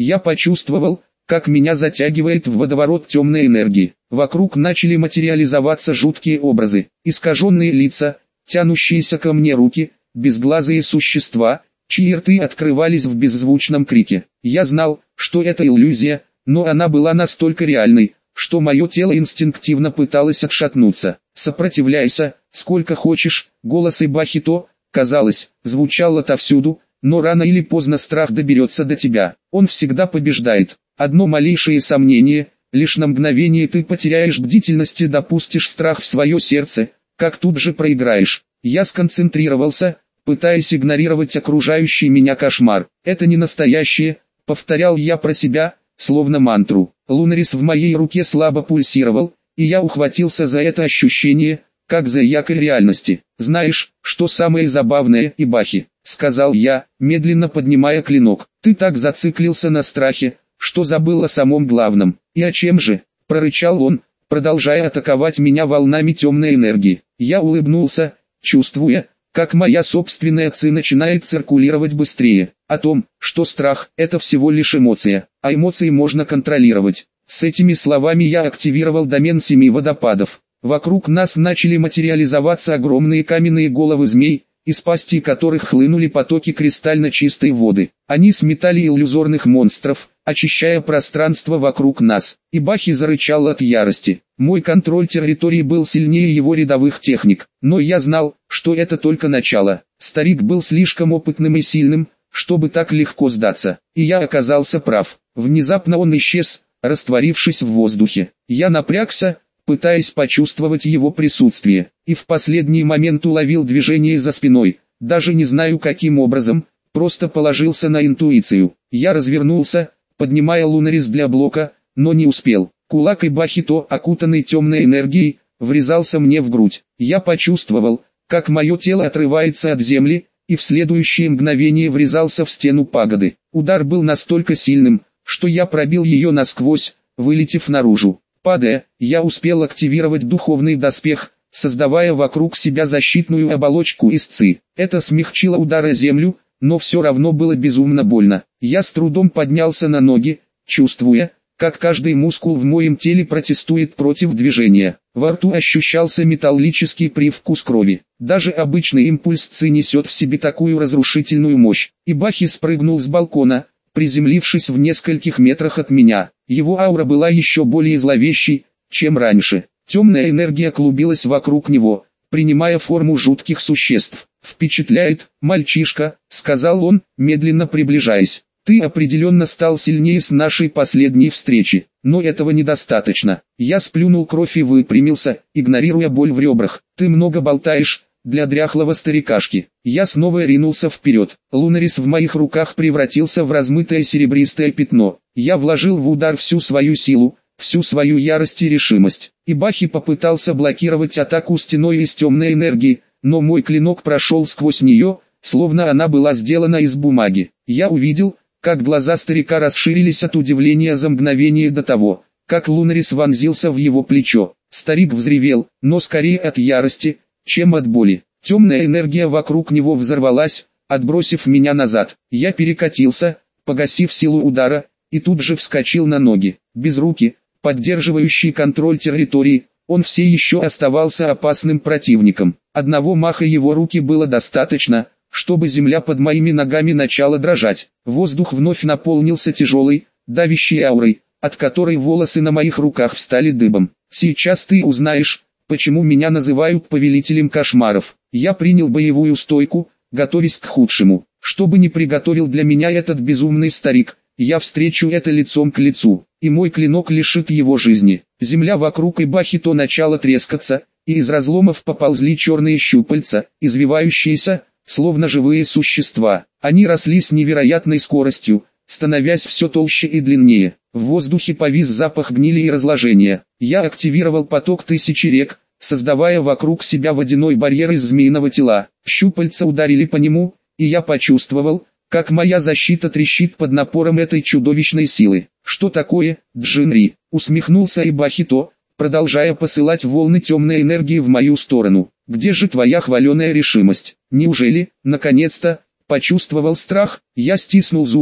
Я почувствовал, как меня затягивает в водоворот темной энергии. Вокруг начали материализоваться жуткие образы, искаженные лица, тянущиеся ко мне руки, безглазые существа, чьи рты открывались в беззвучном крике. Я знал, что это иллюзия, но она была настолько реальной, что мое тело инстинктивно пыталось отшатнуться. «Сопротивляйся, сколько хочешь», голос Ибахито, казалось, звучал отовсюду, но рано или поздно страх доберется до тебя. Он всегда побеждает. Одно малейшее сомнение, лишь на мгновение ты потеряешь бдительность и допустишь страх в свое сердце, как тут же проиграешь. Я сконцентрировался, пытаясь игнорировать окружающий меня кошмар. «Это не настоящее», — повторял я про себя, словно мантру. Лунарис в моей руке слабо пульсировал, и я ухватился за это ощущение, как за якорь реальности. «Знаешь, что самое забавное, Ибахи?» — сказал я, медленно поднимая клинок. «Ты так зациклился на страхе, что забыл о самом главном». «И о чем же?» — прорычал он, продолжая атаковать меня волнами темной энергии. Я улыбнулся, чувствуя, как моя собственная ци начинает циркулировать быстрее. О том, что страх – это всего лишь эмоция, а эмоции можно контролировать. С этими словами я активировал домен 7 водопадов. Вокруг нас начали материализоваться огромные каменные головы змей, из пасти которых хлынули потоки кристально чистой воды. Они сметали иллюзорных монстров, очищая пространство вокруг нас. Ибахи зарычал от ярости. Мой контроль территории был сильнее его рядовых техник, но я знал, что это только начало. Старик был слишком опытным и сильным, чтобы так легко сдаться, и я оказался прав. Внезапно он исчез, растворившись в воздухе. Я напрягся, пытаясь почувствовать его присутствие, и в последний момент уловил движение за спиной, даже не знаю каким образом, просто положился на интуицию. Я развернулся, поднимая Лунарис для блока, но не успел. Кулак Ибахито, окутанный темной энергией, врезался мне в грудь. Я почувствовал, как мое тело отрывается от земли, и в следующее мгновение врезался в стену пагоды. Удар был настолько сильным, что я пробил ее насквозь, вылетев наружу. Падая, я успел активировать духовный доспех, создавая вокруг себя защитную оболочку из ци. Это смягчило удар о землю, но все равно было безумно больно. Я с трудом поднялся на ноги, чувствуя, как каждый мускул в моем теле протестует против движения. Во рту ощущался металлический привкус крови. Даже обычный импульс ци несет в себе такую разрушительную мощь. Ибахи спрыгнул с балкона, приземлившись в нескольких метрах от меня. Его аура была еще более зловещей, чем раньше. Темная энергия клубилась вокруг него, принимая форму жутких существ. «Впечатляет, мальчишка», — сказал он, медленно приближаясь. «Ты определенно стал сильнее с нашей последней встречи, но этого недостаточно». Я сплюнул кровь и выпрямился, игнорируя боль в ребрах. «Ты много болтаешь, для дряхлого старикашки». Я снова ринулся вперед. Лунарис в моих руках превратился в размытое серебристое пятно. Я вложил в удар всю свою силу, всю свою ярость и решимость. Ибахи попытался блокировать атаку стеной из темной энергии, но мой клинок прошел сквозь нее, словно она была сделана из бумаги. Я увидел, как глаза старика расширились от удивления за мгновение до того, как Лунарис вонзился в его плечо. Старик взревел, но скорее от ярости, чем от боли. Темная энергия вокруг него взорвалась, отбросив меня назад. Я перекатился, погасив силу удара, и тут же вскочил на ноги. Без руки, поддерживающий контроль территории, он все еще оставался опасным противником. Одного маха его руки было достаточно, чтобы земля под моими ногами начала дрожать. Воздух вновь наполнился тяжелой, давящей аурой, от которой волосы на моих руках встали дыбом. «Сейчас ты узнаешь, почему меня называют повелителем кошмаров». Я принял боевую стойку, готовясь к худшему. Что бы ни приготовил для меня этот безумный старик, я встречу это лицом к лицу, и мой клинок лишит его жизни. Земля вокруг Ибахито начала трескаться, и из разломов поползли черные щупальца, извивающиеся, словно живые существа. Они росли с невероятной скоростью, становясь все толще и длиннее. В воздухе повис запах гнили и разложения. Я активировал поток тысячи рек, создавая вокруг себя водяной барьер из змеиного тела. Щупальца ударили по нему, и я почувствовал, как моя защита трещит под напором этой чудовищной силы. «Что такое, Джинри?» — усмехнулся Ибахито, продолжая посылать волны темной энергии в мою сторону. «Где же твоя хваленая решимость? Неужели, наконец-то, почувствовал страх?» Я стиснул зубы,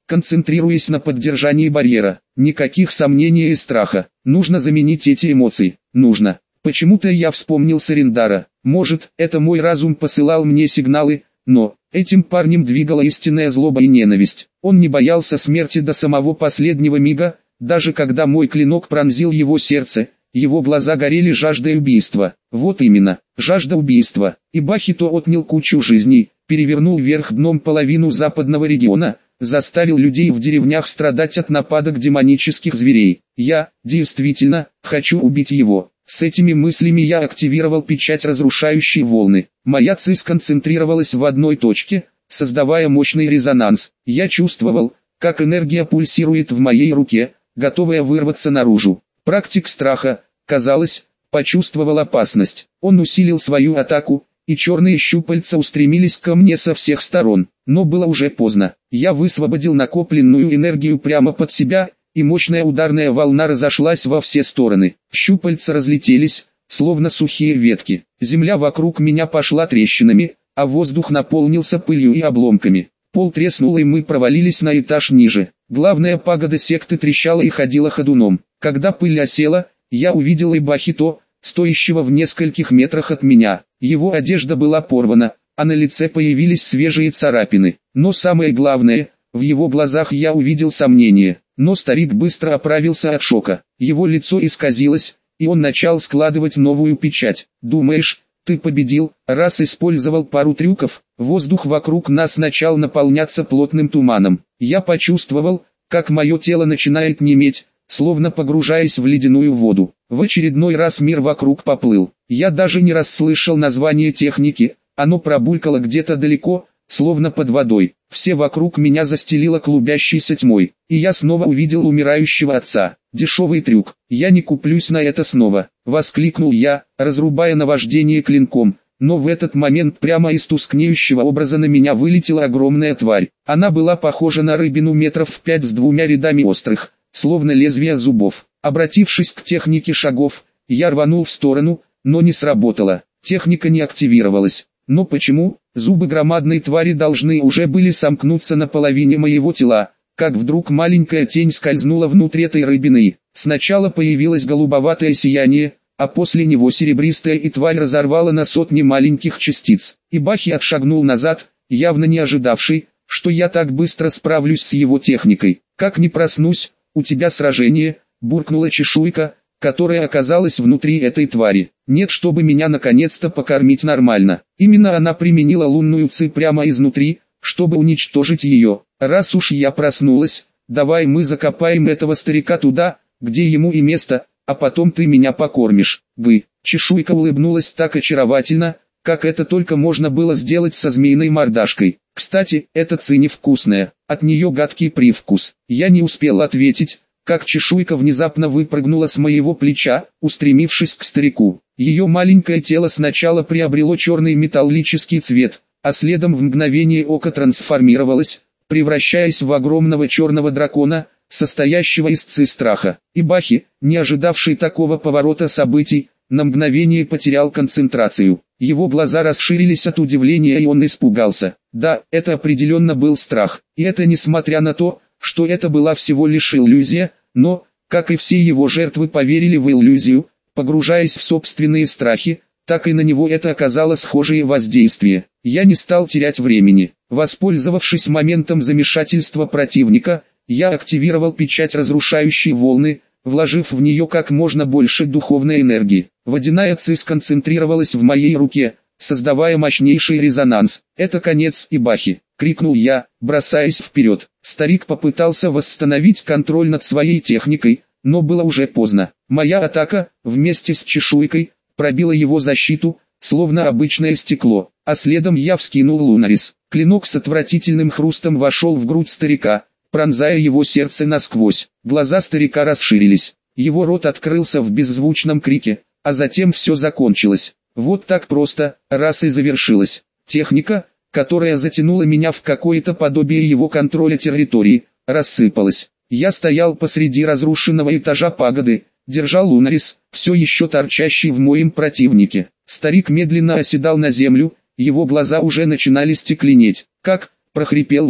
концентрируясь на поддержании барьера. Никаких сомнений и страха. Нужно заменить эти эмоции. Нужно. Почему-то я вспомнил Сарендара. Может, это мой разум посылал мне сигналы, но этим парнем двигала истинная злоба и ненависть. Он не боялся смерти до самого последнего мига, даже когда мой клинок пронзил его сердце, его глаза горели жаждой убийства. Вот именно, жажда убийства. И Бахито отнял кучу жизней, перевернул вверх дном половину западного региона, заставил людей в деревнях страдать от нападок демонических зверей. Я, действительно, хочу убить его. С этими мыслями я активировал печать разрушающей волны. Моя ци сконцентрировалась в одной точке, создавая мощный резонанс. Я чувствовал, как энергия пульсирует в моей руке, готовая вырваться наружу. Практик страха, казалось, почувствовал опасность. Он усилил свою атаку, и черные щупальца устремились ко мне со всех сторон. Но было уже поздно. Я высвободил накопленную энергию прямо под себя, и мощная ударная волна разошлась во все стороны. Щупальца разлетелись, словно сухие ветки. Земля вокруг меня пошла трещинами, а воздух наполнился пылью и обломками. Пол треснул, и мы провалились на этаж ниже. Главная пагода секты трещала и ходила ходуном. Когда пыль осела, я увидел и Бахито, стоящего в нескольких метрах от меня. Его одежда была порвана, а на лице появились свежие царапины. Но самое главное, в его глазах я увидел сомнение. Но старик быстро оправился от шока. Его лицо исказилось, и он начал складывать новую печать. «Думаешь, ты победил, раз использовал пару трюков?» Воздух вокруг нас начал наполняться плотным туманом. Я почувствовал, как мое тело начинает неметь, словно погружаясь в ледяную воду. В очередной раз мир вокруг поплыл. Я даже не расслышал название техники, оно пробулькало где-то далеко, словно под водой. Все вокруг меня застелило клубящейся тьмой, и я снова увидел умирающего отца. Дешевый трюк, я не куплюсь на это снова, воскликнул я, разрубая наваждение клинком. Но в этот момент прямо из тускнеющего образа на меня вылетела огромная тварь. Она была похожа на рыбину метров в 5 с двумя рядами острых, словно лезвия зубов. Обратившись к технике шагов, я рванул в сторону, но не сработало. Техника не активировалась. Но почему? Зубы громадной твари должны уже были сомкнуться на половине моего тела, как вдруг маленькая тень скользнула внутрь этой рыбины. Сначала появилось голубоватое сияние, а после него серебристая, и тварь разорвала на сотни маленьких частиц. И Бахи отшагнул назад, явно не ожидавший, что я так быстро справлюсь с его техникой. «Как не проснусь, у тебя сражение», — буркнула чешуйка, которая оказалась внутри этой твари. «Нет, чтобы меня наконец-то покормить нормально». Именно она применила лунную ци прямо изнутри, чтобы уничтожить ее. «Раз уж я проснулась, давай мы закопаем этого старика туда, где ему и место, а потом ты меня покормишь». Чешуйка улыбнулась так очаровательно, как это только можно было сделать со змеиной мордашкой. «Кстати, эта ци невкусная, от нее гадкий привкус». Я не успел ответить, как чешуйка внезапно выпрыгнула с моего плеча, устремившись к старику. Ее маленькое тело сначала приобрело черный металлический цвет, а следом в мгновение ока трансформировалось, превращаясь в огромного черного дракона, состоящего из ци страха. И Бахи, не ожидавший такого поворота событий, на мгновение потерял концентрацию. Его глаза расширились от удивления, и он испугался. Да, это определенно был страх, и это несмотря на то, что это была всего лишь иллюзия, но, как и все его жертвы, поверили в иллюзию, погружаясь в собственные страхи, так и на него это оказало схожее воздействие. Я не стал терять времени. Воспользовавшись моментом замешательства противника, я активировал печать разрушающей волны, вложив в нее как можно больше духовной энергии. Водяная ци сконцентрировалась в моей руке, создавая мощнейший резонанс. «Это конец, Ибахи!» — крикнул я, бросаясь вперед. Старик попытался восстановить контроль над своей техникой, но было уже поздно. Моя атака, вместе с чешуйкой, пробила его защиту, словно обычное стекло, а следом я вскинул Лунарис. Клинок с отвратительным хрустом вошел в грудь старика, пронзая его сердце насквозь. Глаза старика расширились, его рот открылся в беззвучном крике, а затем все закончилось. Вот так просто, раз и завершилось. Техника, которая затянула меня в какое-то подобие его контроля территории, рассыпалась. Я стоял посреди разрушенного этажа пагоды, держа Лунарис, все еще торчащий в моем противнике. Старик медленно оседал на землю, его глаза уже начинали стекленеть. «Как?» – прохрипел он,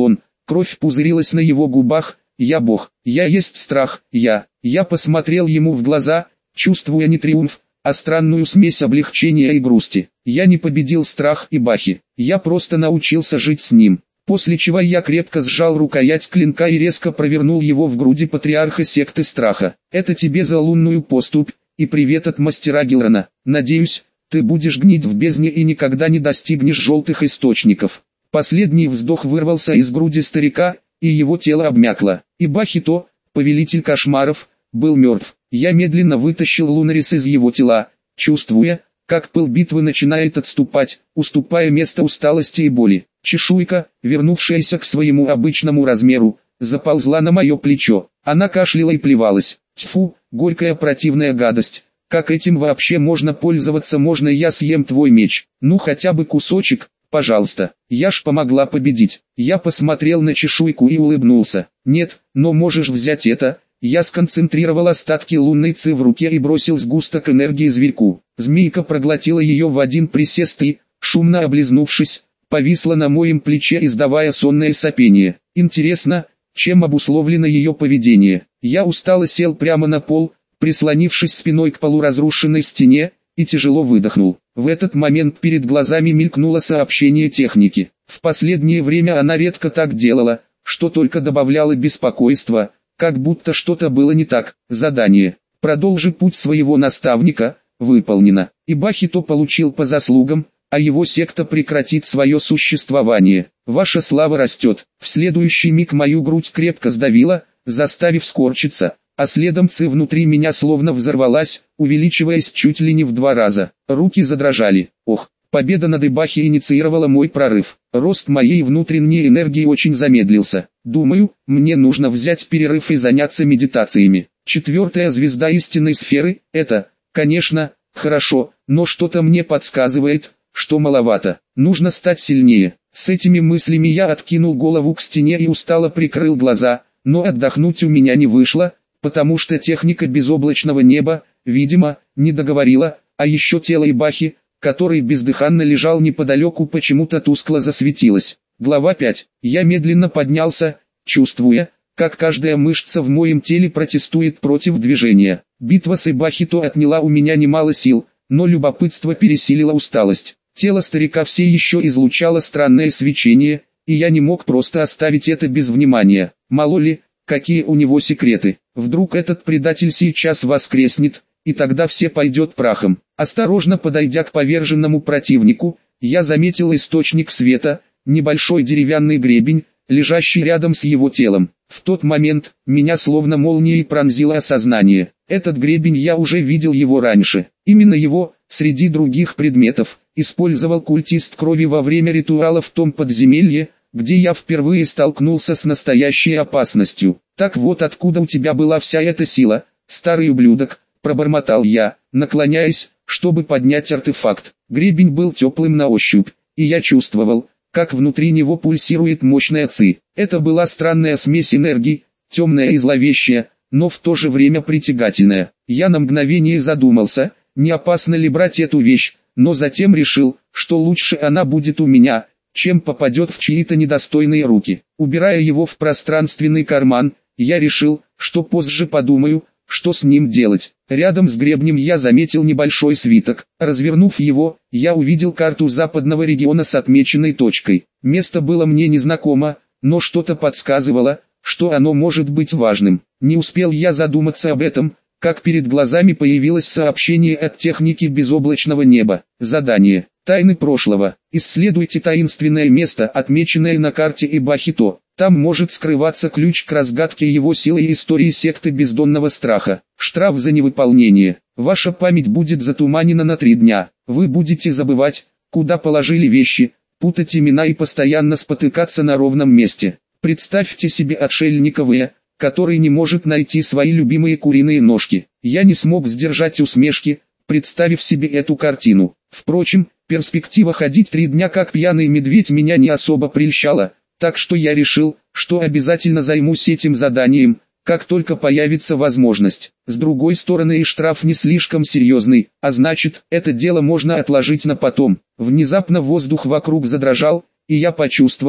Кровь пузырилась на его губах. Я бог, я есть страх, я посмотрел ему в глаза, чувствуя не триумф, а странную смесь облегчения и грусти. Я не победил страх и Бахи, я просто научился жить с ним. После чего я крепко сжал рукоять клинка и резко провернул его в груди патриарха секты страха. Это тебе за лунную поступь, и привет от мастера Гилрана. Надеюсь, ты будешь гнить в бездне и никогда не достигнешь желтых источников. Последний вздох вырвался из груди старика, и его тело обмякло. И Бахито, повелитель кошмаров, был мертв. Я медленно вытащил Лунарис из его тела, чувствуя, как пыл битвы начинает отступать, уступая место усталости и боли. Чешуйка, вернувшаяся к своему обычному размеру, заползла на мое плечо. Она кашляла и плевалась. Тьфу, горькая противная гадость. Как этим вообще можно пользоваться? Можно я съем твой меч? Ну хотя бы кусочек, пожалуйста. Я ж помогла победить. Я посмотрел на чешуйку и улыбнулся. Нет, но можешь взять это. Я сконцентрировал остатки лунной ци в руке и бросил сгусток энергии зверьку. Змейка проглотила ее в один присест и, шумно облизнувшись, повисла на моем плече, издавая сонное сопение. Интересно, чем обусловлено ее поведение? Я устало сел прямо на пол, прислонившись спиной к полуразрушенной стене, и тяжело выдохнул. В этот момент перед глазами мелькнуло сообщение техники. В последнее время она редко так делала, что только добавляло беспокойства, как будто что-то было не так. Задание: продолжи путь своего наставника, выполнено. И Бахито получил по заслугам, а его секта прекратит свое существование. Ваша слава растет. В следующий миг мою грудь крепко сдавила, заставив скорчиться, а следом ци внутри меня словно взорвалась, увеличиваясь чуть ли не в 2 раза. Руки задрожали. Ох, победа над Ибахи инициировала мой прорыв. Рост моей внутренней энергии очень замедлился. Думаю, мне нужно взять перерыв и заняться медитациями. 4-я звезда истинной сферы – это, конечно, хорошо, но что-то мне подсказывает, что маловато. Нужно стать сильнее. С этими мыслями я откинул голову к стене и устало прикрыл глаза, но отдохнуть у меня не вышло, потому что техника безоблачного неба, видимо, не договорила, а еще тело Ибахи, который бездыханно лежал неподалеку, почему-то тускло засветилось. Глава 5. Я медленно поднялся, чувствуя, как каждая мышца в моем теле протестует против движения. Битва с Ибахито отняла у меня немало сил, но любопытство пересилило усталость. Тело старика все еще излучало странное свечение, и я не мог просто оставить это без внимания. Мало ли, какие у него секреты. Вдруг этот предатель сейчас воскреснет, и тогда все пойдет прахом. Осторожно подойдя к поверженному противнику, я заметил источник света, небольшой деревянный гребень, лежащий рядом с его телом. В тот момент, меня словно молнией пронзило осознание. Этот гребень, я уже видел его раньше. Именно его, среди других предметов, использовал культист крови во время ритуала в том подземелье, где я впервые столкнулся с настоящей опасностью. Так вот откуда у тебя была вся эта сила, старый ублюдок, пробормотал я, наклоняясь, чтобы поднять артефакт. Гребень был теплым на ощупь, и я чувствовал, как внутри него пульсирует мощная ци. Это была странная смесь энергии, темная и зловещая, но в то же время притягательная. Я на мгновение задумался, не опасно ли брать эту вещь, но затем решил, что лучше она будет у меня, чем попадет в чьи-то недостойные руки. Убирая его в пространственный карман, я решил, что позже подумаю, что с ним делать. Рядом с гребнем я заметил небольшой свиток. Развернув его, я увидел карту западного региона с отмеченной точкой. Место было мне незнакомо, но что-то подсказывало, что оно может быть важным. Не успел я задуматься об этом, как перед глазами появилось сообщение от техники безоблачного неба. Задание: тайны прошлого. Исследуйте таинственное место, отмеченное на карте Ибахито. Там может скрываться ключ к разгадке его силы и истории секты бездонного страха. Штраф за невыполнение. Ваша память будет затуманена на 3 дня. Вы будете забывать, куда положили вещи, путать имена и постоянно спотыкаться на ровном месте. Представьте себе отшельника В, который не может найти свои любимые куриные ножки. Я не смог сдержать усмешки, представив себе эту картину. Впрочем, перспектива ходить 3 дня как пьяный медведь меня не особо прельщала, так что я решил, что обязательно займусь этим заданием, как только появится возможность. С другой стороны, и штраф не слишком серьезный, а значит, это дело можно отложить на потом. Внезапно воздух вокруг задрожал, и я почувствовал,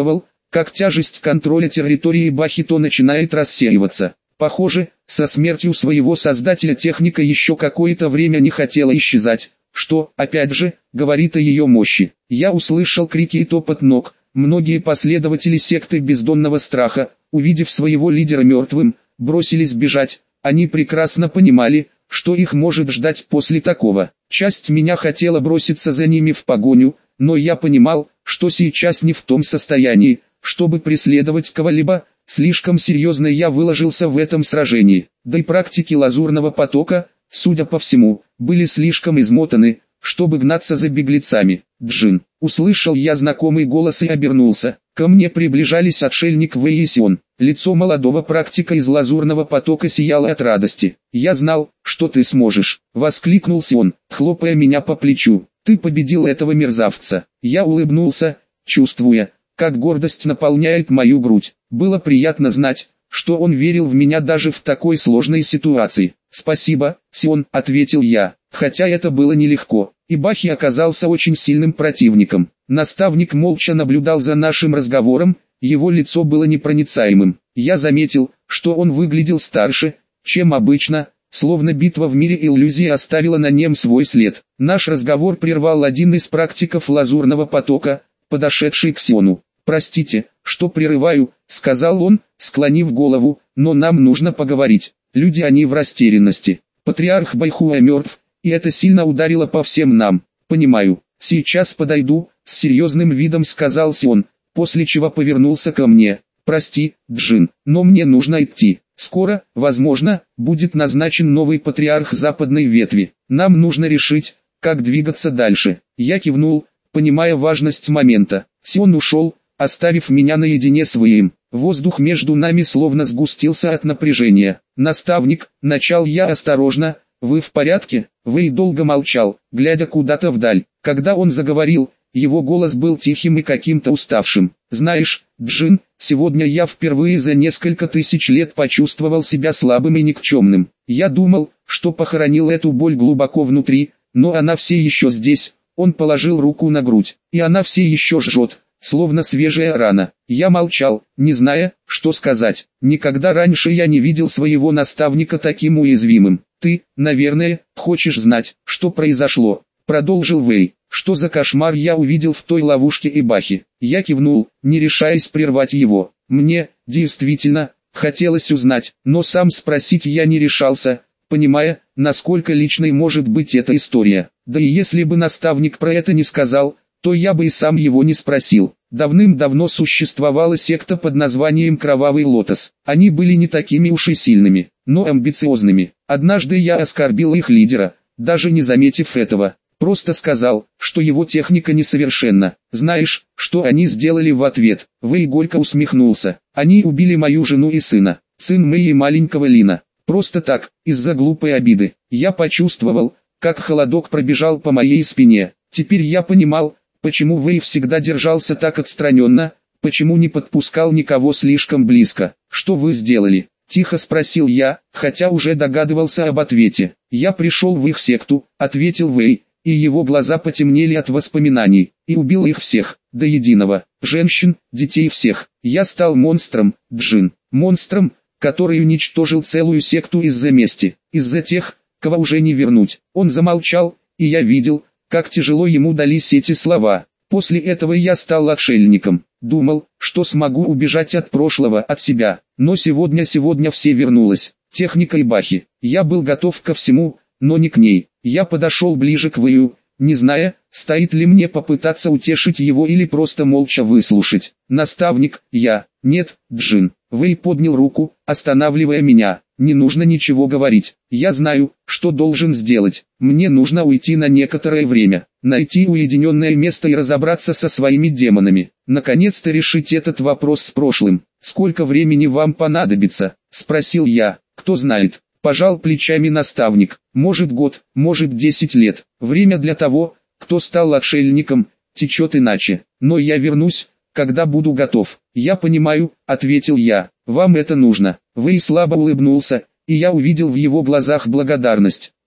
как тяжесть контроля территории Бахито начинает рассеиваться. Похоже, со смертью своего создателя техника еще какое-то время не хотела исчезать, что, опять же, говорит о ее мощи. Я услышал крики и топот ног. Многие последователи секты бездонного страха, увидев своего лидера мертвым, бросились бежать. Они прекрасно понимали, что их может ждать после такого. Часть меня хотела броситься за ними в погоню, но я понимал, что сейчас не в том состоянии, чтобы преследовать кого-либо. Слишком серьезно я выложился в этом сражении. Да и практики лазурного потока, судя по всему, были слишком измотаны, чтобы гнаться за беглецами. «Джин!» Услышал я знакомый голос и обернулся. Ко мне приближались отшельник Вэй и Сион. Лицо молодого практика из лазурного потока сияло от радости. «Я знал, что ты сможешь!» — воскликнул Сион, хлопая меня по плечу. «Ты победил этого мерзавца!» Я улыбнулся, чувствуя, как гордость наполняет мою грудь. Было приятно знать, что он верил в меня даже в такой сложной ситуации. «Спасибо, Сион», — ответил я, хотя это было нелегко. Ибахи оказался очень сильным противником. Наставник молча наблюдал за нашим разговором, его лицо было непроницаемым. Я заметил, что он выглядел старше, чем обычно, словно битва в мире иллюзий оставила на нем свой след. Наш разговор прервал один из практиков лазурного потока, подошедший к Сиону. «Простите, что прерываю», — сказал он, склонив голову, «но нам нужно поговорить. Люди они в растерянности. Патриарх Байхуа мертв, и это сильно ударило по всем нам». «Понимаю, сейчас подойду», — с серьезным видом сказал Сион, после чего повернулся ко мне. «Прости, Джин, но мне нужно идти. Скоро, возможно, будет назначен новый патриарх западной ветви. Нам нужно решить, как двигаться дальше». Я кивнул, понимая важность момента. Сион ушел, оставив меня наедине с Вэем. Воздух между нами словно сгустился от напряжения. «Наставник», — начал я осторожно, — «вы в порядке?» Вэй долго молчал, глядя куда-то вдаль. Когда он заговорил, его голос был тихим и каким-то уставшим. «Знаешь, Джин, сегодня я впервые за несколько тысяч лет почувствовал себя слабым и никчемным. Я думал, что похоронил эту боль глубоко внутри, но она все еще здесь». Он положил руку на грудь, и она все еще жжет, словно свежая рана. Я молчал, не зная, что сказать. Никогда раньше я не видел своего наставника таким уязвимым. «Ты, наверное, хочешь знать, что произошло», — продолжил Вэй. «Что за кошмар я увидел в той ловушке Ибахи?» Я кивнул, не решаясь прервать его. Мне, действительно, хотелось узнать, но сам спросить я не решался, понимая, насколько личной может быть эта история. Да и если бы наставник про это не сказал, то я бы и сам его не спросил. Давным-давно существовала секта под названием Кровавый Лотос. Они были не такими уж и сильными, но амбициозными. Однажды я оскорбил их лидера, даже не заметив этого. Просто сказал, что его техника несовершенна. Знаешь, что они сделали в ответ? Вэй горько усмехнулся. Они убили мою жену и сына, сын Мэй и маленького Лина. Просто так, из-за глупой обиды. Я почувствовал, как холодок пробежал по моей спине. Теперь я понимал, почему Вэй всегда держался так отстраненно, почему не подпускал никого слишком близко. «Что вы сделали?» — тихо спросил я, хотя уже догадывался об ответе. «Я пришел в их секту», — ответил Вэй, и его глаза потемнели от воспоминаний, и убил их всех, до единого, женщин, детей всех. Я стал монстром, Джин, монстром, который уничтожил целую секту из-за мести, из-за тех, кого уже не вернуть». Он замолчал, и я видел, как тяжело ему дались эти слова. После этого я стал отшельником. Думал, что смогу убежать от прошлого, от себя. Но сегодня все вернулось. Техника Ибахи. Я был готов ко всему, но не к ней. Я подошел ближе к Вэю, не зная, стоит ли мне попытаться утешить его или просто молча выслушать. «Наставник, я...» «Нет, Джин». Вэй поднял руку, останавливая меня. «Не нужно ничего говорить. Я знаю, что должен сделать. Мне нужно уйти на некоторое время, найти уединенное место и разобраться со своими демонами. Наконец-то решить этот вопрос с прошлым. Сколько времени вам понадобится?» — спросил я. «Кто знает». Пожал плечами наставник. «Может год, может 10 лет. Время для того, кто стал отшельником, течет иначе. Но я вернусь, когда буду готов». «Я понимаю», — ответил я. «Вам это нужно». Вэй слабо улыбнулся, и я увидел в его глазах благодарность.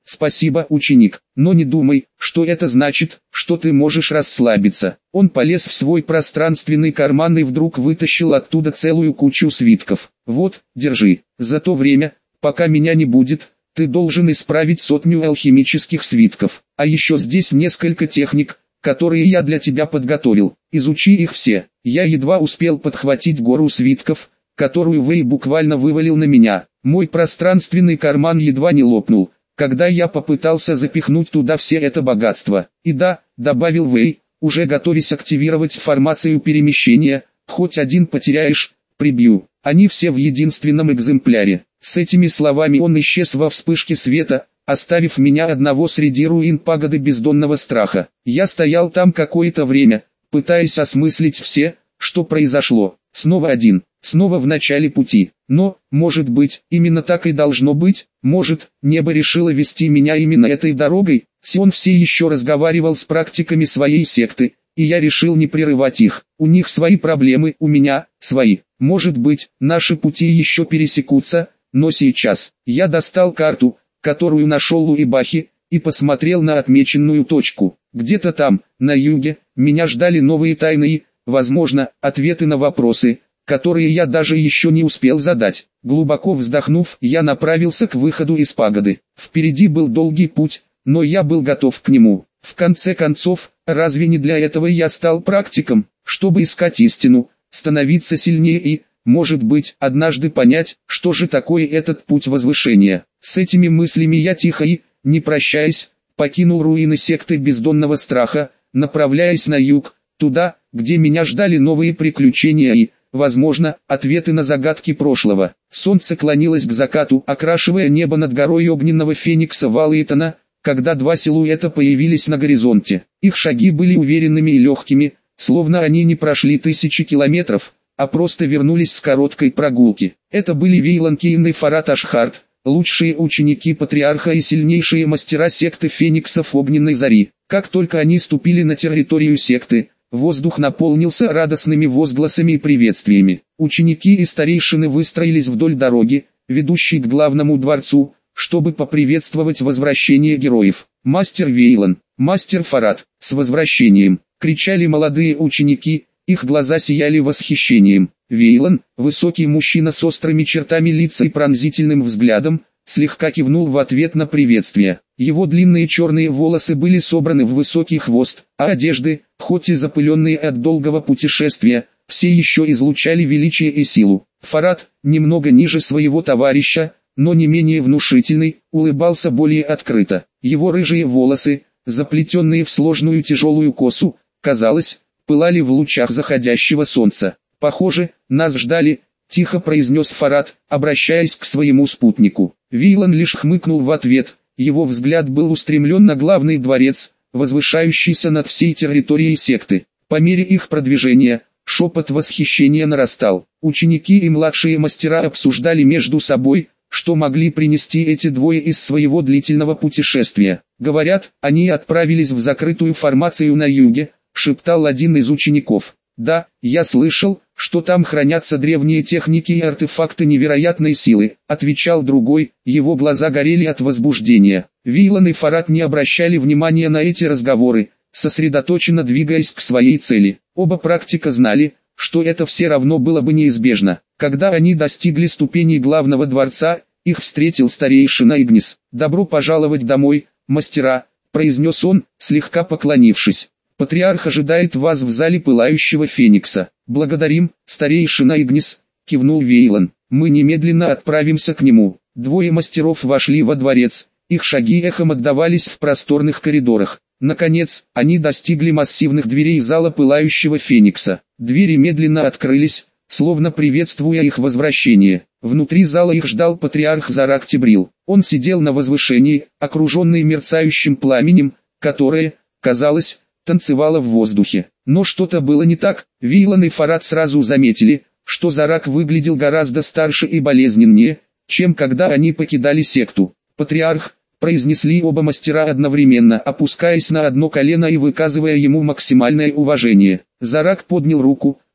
Спасибо, ученик, но не думай, что это значит, что ты можешь расслабиться. Он полез в свой пространственный карман и вдруг вытащил оттуда целую кучу свитков. Вот, держи. За то время, пока меня не будет, ты должен исправить 100 алхимических свитков. А еще здесь несколько техник, которые я для тебя подготовил. Изучи их все. Я едва успел подхватить гору свитков, которую Вэй буквально вывалил на меня. Мой пространственный карман едва не лопнул, когда я попытался запихнуть туда все это богатство. И да, добавил Вэй, уже готовясь активировать формацию перемещения, хоть один потеряешь, прибью. Они все в единственном экземпляре. С этими словами он исчез во вспышке света, оставив меня одного среди руин пагоды бездонного страха. Я стоял там какое-то время, пытаясь осмыслить все, что произошло. Снова один, снова в начале пути. Но, может быть, именно так и должно быть. Может, небо решило вести меня именно этой дорогой. Сион все еще разговаривал с практиками своей секты, и я решил не прерывать их. У них свои проблемы, у меня свои. Может быть, наши пути еще пересекутся, но сейчас. Я достал карту, которую нашел у Ибахи, и посмотрел на отмеченную точку. Где-то там, на юге, меня ждали новые тайны, возможно, ответы на вопросы, которые я даже еще не успел задать. Глубоко вздохнув, я направился к выходу из пагоды. Впереди был долгий путь, но я был готов к нему. В конце концов, разве не для этого я стал практиком, чтобы искать истину, становиться сильнее и, может быть, однажды понять, что же такое этот путь возвышения. С этими мыслями я тихо и, не прощаясь, покинул руины секты бездонного страха, направляясь на юг, туда, где меня ждали новые приключения и, возможно, ответы на загадки прошлого. Солнце клонилось к закату, окрашивая небо над горой огненного феникса Валейтона, когда два силуэта появились на горизонте. Их шаги были уверенными и легкими, словно они не прошли тысячи километров, а просто вернулись с короткой прогулки. Это были Вейлан Кейн и Фарат Ашхарт, лучшие ученики Патриарха и сильнейшие мастера секты Фениксов Огненной Зари. Как только они ступили на территорию секты, воздух наполнился радостными возгласами и приветствиями. Ученики и старейшины выстроились вдоль дороги, ведущей к главному дворцу, чтобы поприветствовать возвращение героев. «Мастер Вейлан, мастер Фарат, с возвращением!» — кричали молодые ученики, их глаза сияли восхищением. Вейлан, высокий мужчина с острыми чертами лица и пронзительным взглядом, слегка кивнул в ответ на приветствие. Его длинные черные волосы были собраны в высокий хвост, а одежды, хоть и запыленные от долгого путешествия, все еще излучали величие и силу. Фарат, немного ниже своего товарища, но не менее внушительный, улыбался более открыто. Его рыжие волосы, заплетенные в сложную тяжелую косу, казалось, пылали в лучах заходящего солнца. «Похоже, нас ждали», — тихо произнес Фарат, обращаясь к своему спутнику. Вейлан лишь хмыкнул в ответ, его взгляд был устремлен на главный дворец, возвышающийся над всей территорией секты. По мере их продвижения, шепот восхищения нарастал. Ученики и младшие мастера обсуждали между собой, что могли принести эти двое из своего длительного путешествия. «Говорят, они отправились в закрытую формацию на юге», — шептал один из учеников. «Да, я слышал, что там хранятся древние техники и артефакты невероятной силы», — отвечал другой, его глаза горели от возбуждения. Вейлан и Фарат не обращали внимания на эти разговоры, сосредоточенно двигаясь к своей цели. Оба практика знали, что это все равно было бы неизбежно. Когда они достигли ступеней главного дворца, их встретил старейшина Игнис. «Добро пожаловать домой, мастера», — произнес он, слегка поклонившись. «Патриарх ожидает вас в зале Пылающего Феникса». «Благодарим, старейшина Игнис», — кивнул Вейлан. «Мы немедленно отправимся к нему». Двое мастеров вошли во дворец, их шаги эхом отдавались в просторных коридорах. Наконец, они достигли массивных дверей зала Пылающего Феникса. Двери медленно открылись, словно приветствуя их возвращение. Внутри зала их ждал патриарх Зарак Тибрил. Он сидел на возвышении, окруженный мерцающим пламенем, которое, казалось, танцевало в воздухе. Но что-то было не так. Вейлан и Фарат сразу заметили, что Зарак выглядел гораздо старше и болезненнее, чем когда они покидали секту. «Патриарх», — произнесли оба мастера одновременно, опускаясь на одно колено и выказывая ему максимальное уважение. Зарак поднял руку,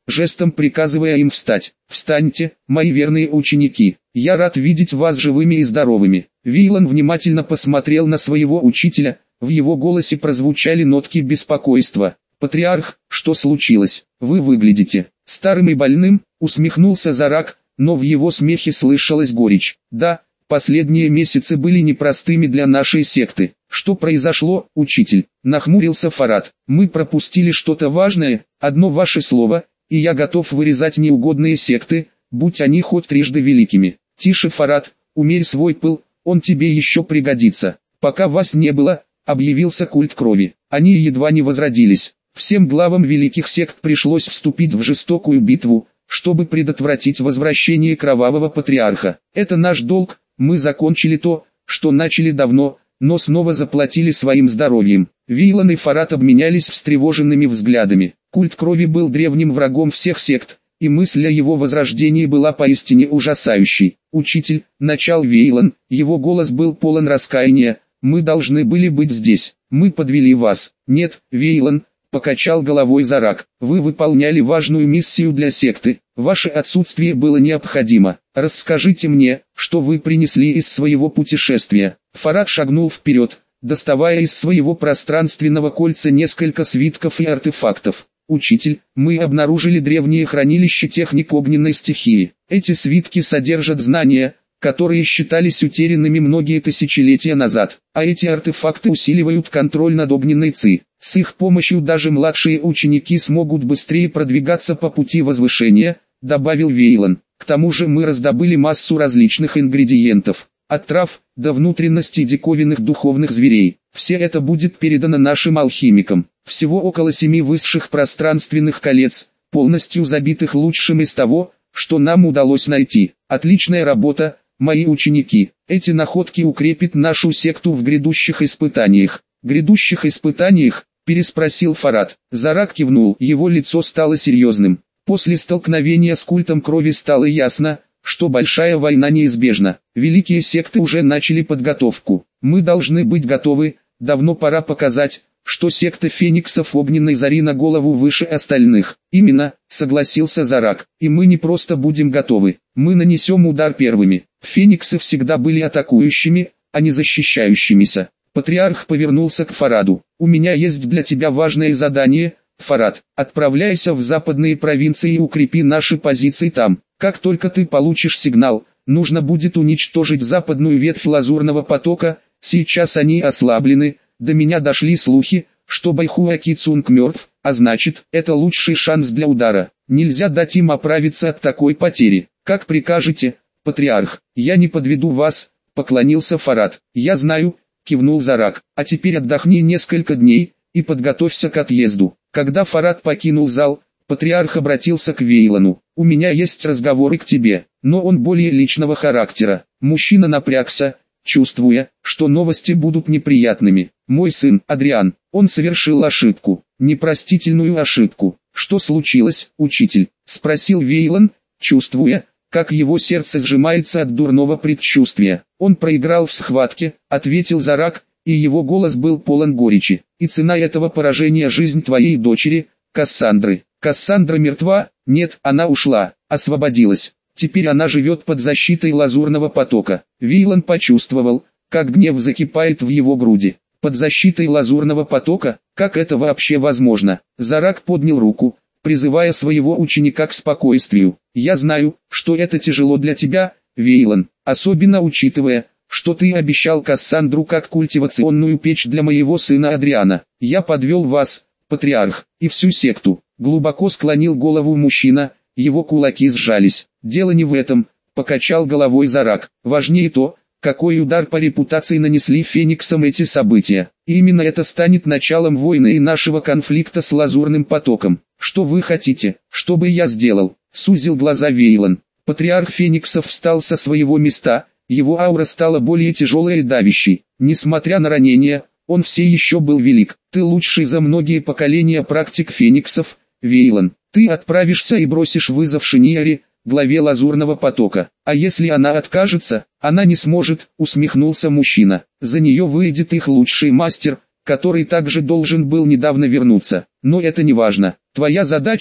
жестом приказывая им встать. «Встаньте, мои верные ученики, я рад видеть вас живыми и здоровыми». Вейлон внимательно посмотрел на своего учителя, в его голосе прозвучали нотки беспокойства. «Патриарх, что случилось? Вы выглядите старым и больным», усмехнулся Зарак, но в его смехе слышалась горечь. «Да, последние месяцы были непростыми для нашей секты». «Что произошло, учитель?» — нахмурился Фарад. «Мы пропустили что-то важное, одно ваше слово, и я готов вырезать неугодные секты, будь они хоть трижды великими». «Тише, Фарад, умерь свой пыл, он тебе еще пригодится». «Пока вас не было», — объявился культ крови. Они едва не возродились. Всем главам великих сект пришлось вступить в жестокую битву, чтобы предотвратить возвращение кровавого патриарха. Это наш долг, мы закончили то, что начали давно, но снова заплатили своим здоровьем. Вейлон и Фарад обменялись встревоженными взглядами. Культ крови был древним врагом всех сект, и мысль о его возрождении была поистине ужасающей. «Учитель», — начал Вейлон, его голос был полон раскаяния, — «мы должны были быть здесь, мы подвели вас». «Нет, Вейлон», — покачал головой Зарак, — «вы выполняли важную миссию для секты, ваше отсутствие было необходимо. Расскажите мне, что вы принесли из своего путешествия». Фарад шагнул вперед, доставая из своего пространственного кольца несколько свитков и артефактов. «Учитель, мы обнаружили древнее хранилище техник огненной стихии. Эти свитки содержат знания, которые считались утерянными многие тысячелетия назад, а эти артефакты усиливают контроль над огненной ци. С их помощью даже младшие ученики смогут быстрее продвигаться по пути возвышения», — добавил Вейлон. «К тому же мы раздобыли массу различных ингредиентов, от трав до внутренностей диковинных духовных зверей. Все это будет передано нашим алхимикам. Всего около 7 высших пространственных колец, полностью забитых лучшим из того, что нам удалось найти. Отличная работа, мои ученики. Эти находки укрепят нашу секту в грядущих испытаниях». «Грядущих испытаниях?» — переспросил Фарад. Зарак кивнул, его лицо стало серьезным. После столкновения с культом крови стало ясно, что большая война неизбежна. Великие секты уже начали подготовку. Мы должны быть готовы, давно пора показать, что секта фениксов огненной зари на голову выше остальных. «Именно», — согласился Зарак, — «и мы не просто будем готовы, мы нанесем удар первыми». Фениксы всегда были атакующими, а не защищающимися. Патриарх повернулся к Фараду. «У меня есть для тебя важное задание, Фарад. Отправляйся в западные провинции и укрепи наши позиции там. Как только ты получишь сигнал, нужно будет уничтожить западную ветвь Лазурного потока, сейчас они ослаблены, до меня дошли слухи, что Байхуа Кицунг мертв, а значит, это лучший шанс для удара. Нельзя дать им оправиться от такой потери. Как прикажете, Патриарх, я не подведу вас», — поклонился Фарад. «Я знаю», — кивнул Зарак, — «а теперь отдохни несколько дней и подготовься к отъезду». Когда Фарад покинул зал, Патриарх обратился к Вейлону. «У меня есть разговоры к тебе, но он более личного характера». Мужчина напрягся, чувствуя, что новости будут неприятными. «Мой сын, Адриан, он совершил ошибку, непростительную ошибку». «Что случилось, учитель?» — спросил Вейлон, чувствуя, как его сердце сжимается от дурного предчувствия. «Он проиграл в схватке», — ответил Зарак, и его голос был полон горечи. «И цена этого поражения — жизнь твоей дочери, Кассандры». «Кассандра мертва?» «Нет, она ушла, освободилась. Теперь она живет под защитой Лазурного потока». Вейлон почувствовал, как гнев закипает в его груди. «Под защитой Лазурного потока? Как это вообще возможно?» Зарак поднял руку, призывая своего ученика к спокойствию. «Я знаю, что это тяжело для тебя, Вейлон, особенно учитывая, что ты обещал Кассандру как культивационную печь для моего сына Адриана. Я подвел вас, Патриарх, и всю секту». Глубоко склонил голову мужчина, его кулаки сжались. «Дело не в этом», — покачал головой Зарак. «Важнее то, какой удар по репутации нанесли фениксам эти события. И именно это станет началом войны и нашего конфликта с Лазурным потоком. Что вы хотите, чтобы я сделал?» — сузил глаза Вейлон. Патриарх фениксов встал со своего места, его аура стала более тяжелой и давящей. Несмотря на ранения, он все еще был велик. «Ты лучший за многие поколения практик фениксов, Вейлон. Ты отправишься и бросишь вызов Шиньяре, главе Лазурного потока. А если она откажется?» «Она не сможет», — усмехнулся мужчина. «За нее выйдет их лучший мастер, который также должен был недавно вернуться. Но это не важно. Твоя задача —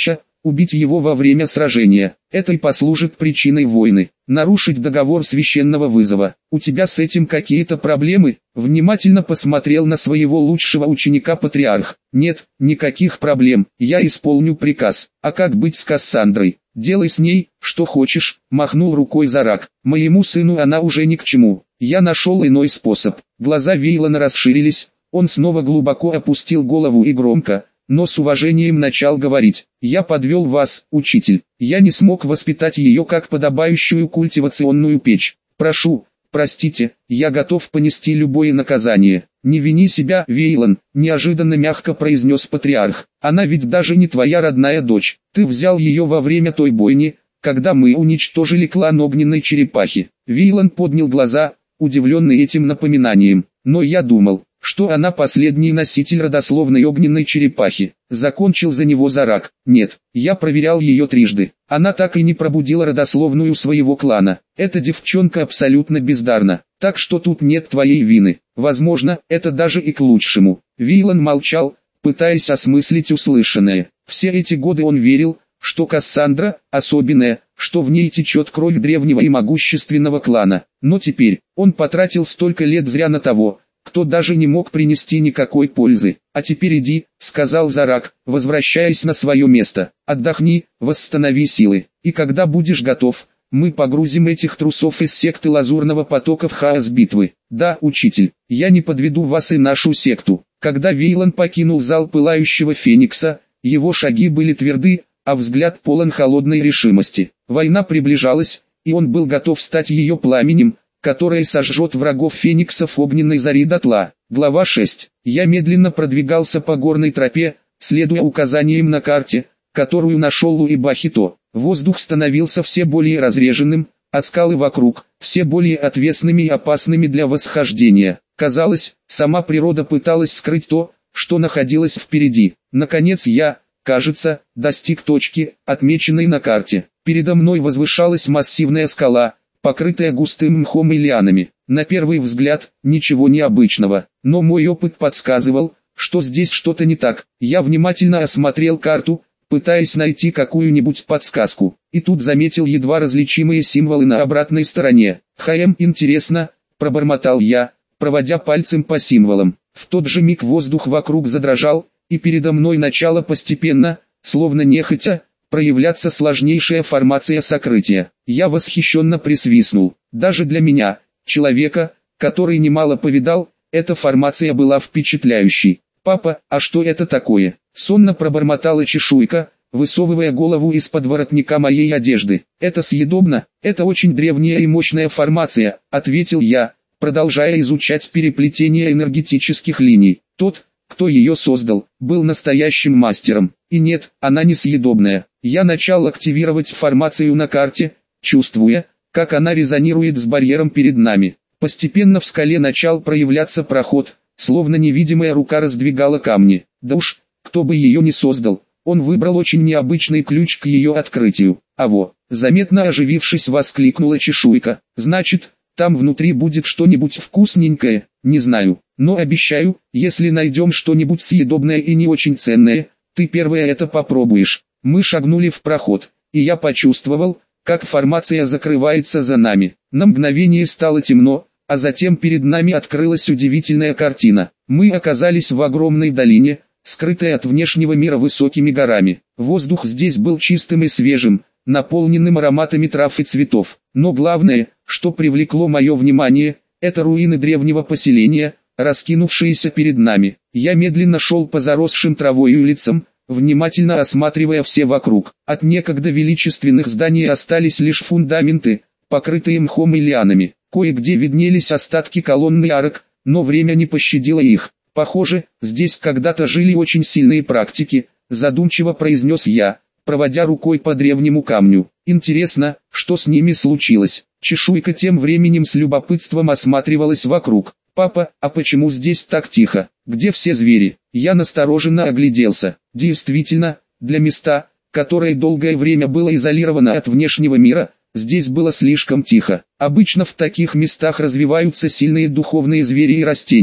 убить его во время сражения. Это и послужит причиной войны. Нарушить договор священного вызова. У тебя с этим какие-то проблемы? Внимательно посмотрел на своего лучшего ученика патриарх. Нет, никаких проблем, я исполню приказ. А как быть с Кассандрой? Делай с ней, что хочешь, махнул рукой Зарак. Моему сыну она уже ни к чему. Я нашел иной способ. Глаза Вейлона расширились, он снова глубоко опустил голову и громко, но с уважением начал говорить. «Я подвел вас, учитель. Я не смог воспитать ее как подобающую культивационную печь. Прошу, простите, я готов понести любое наказание». «Не вини себя, Вейлон», – неожиданно мягко произнес патриарх. «Она ведь даже не твоя родная дочь. Ты взял ее во время той бойни, когда мы уничтожили клан огненной черепахи». Вейлон поднял глаза, удивленный этим напоминанием. «Но я думал, что она последний носитель родословной огненной черепахи», закончил за него Зарак. «Нет, я проверял ее трижды. Она так и не пробудила родословную своего клана. Эта девчонка абсолютно бездарна, так что тут нет твоей вины. Возможно, это даже и к лучшему». Вейлон молчал, пытаясь осмыслить услышанное. Все эти годы он верил, что Кассандра особенная, что в ней течет кровь древнего и могущественного клана. Но теперь, он потратил столько лет зря на того, кто даже не мог принести никакой пользы. «А теперь иди», — сказал Зарак, возвращаясь на свое место. «Отдохни, восстанови силы, и когда будешь готов, мы погрузим этих трусов из секты Лазурного потока в хаос битвы». «Да, учитель, я не подведу вас и нашу секту». Когда Вейлон покинул зал Пылающего Феникса, его шаги были тверды, а взгляд полон холодной решимости. Война приближалась, и он был готов стать ее пламенем, которое сожжет врагов Фениксов огненной зари дотла. Глава 6. Я медленно продвигался по горной тропе, следуя указаниям на карте, которую нашел Уибахито. Воздух становился все более разреженным, а скалы вокруг, все более отвесными и опасными для восхождения. Казалось, сама природа пыталась скрыть то, что находилось впереди. Наконец я, кажется, достиг точки, отмеченной на карте. Передо мной возвышалась массивная скала, покрытая густым мхом и лианами. На первый взгляд, ничего необычного, но мой опыт подсказывал, что здесь что-то не так. Я внимательно осмотрел карту, пытаясь найти какую-нибудь подсказку, и тут заметил едва различимые символы на обратной стороне. Интересно», — пробормотал я, проводя пальцем по символам. В тот же миг воздух вокруг задрожал, и передо мной начала постепенно, словно нехотя, проявляться сложнейшая формация сокрытия. Я восхищенно присвистнул. Даже для меня, человека, который немало повидал, эта формация была впечатляющей. «Папа, а что это такое?» — сонно пробормотала чешуйка, высовывая голову из-под воротника моей одежды. «Это съедобно, это очень древняя и мощная формация», — ответил я, продолжая изучать переплетение энергетических линий. Тот, кто ее создал, был настоящим мастером. И нет, она не съедобная. Я начал активировать формацию на карте, чувствуя, как она резонирует с барьером перед нами. Постепенно в скале начал проявляться проход, словно невидимая рука раздвигала камни. Да уж, кто бы ее не создал, он выбрал очень необычный ключ к ее открытию. Заметно оживившись, воскликнула чешуйка. «Значит, там внутри будет что-нибудь вкусненькое, не знаю, но обещаю, если найдем что-нибудь съедобное и не очень ценное, ты первая это попробуешь». Мы шагнули в проход, и я почувствовал, как формация закрывается за нами. На мгновение стало темно, а затем перед нами открылась удивительная картина. Мы оказались в огромной долине, скрытой от внешнего мира высокими горами. Воздух здесь был чистым и свежим, наполненным ароматами трав и цветов. Но главное, что привлекло мое внимание, это руины древнего поселения, раскинувшиеся перед нами. Я медленно шел по заросшим травой улицам, внимательно осматривая все вокруг. От некогда величественных зданий остались лишь фундаменты, покрытые мхом и лианами. Кое-где виднелись остатки колонн и арок, но время не пощадило их. «Похоже, здесь когда-то жили очень сильные практики», задумчиво произнес я, проводя рукой по древнему камню. «Интересно, что с ними случилось?» Чешуйка тем временем с любопытством осматривалась вокруг. «Папа, а почему здесь так тихо? Где все звери?» Я настороженно огляделся. Действительно, для места, которое долгое время было изолировано от внешнего мира, здесь было слишком тихо. Обычно в таких местах развиваются сильные духовные звери и растения.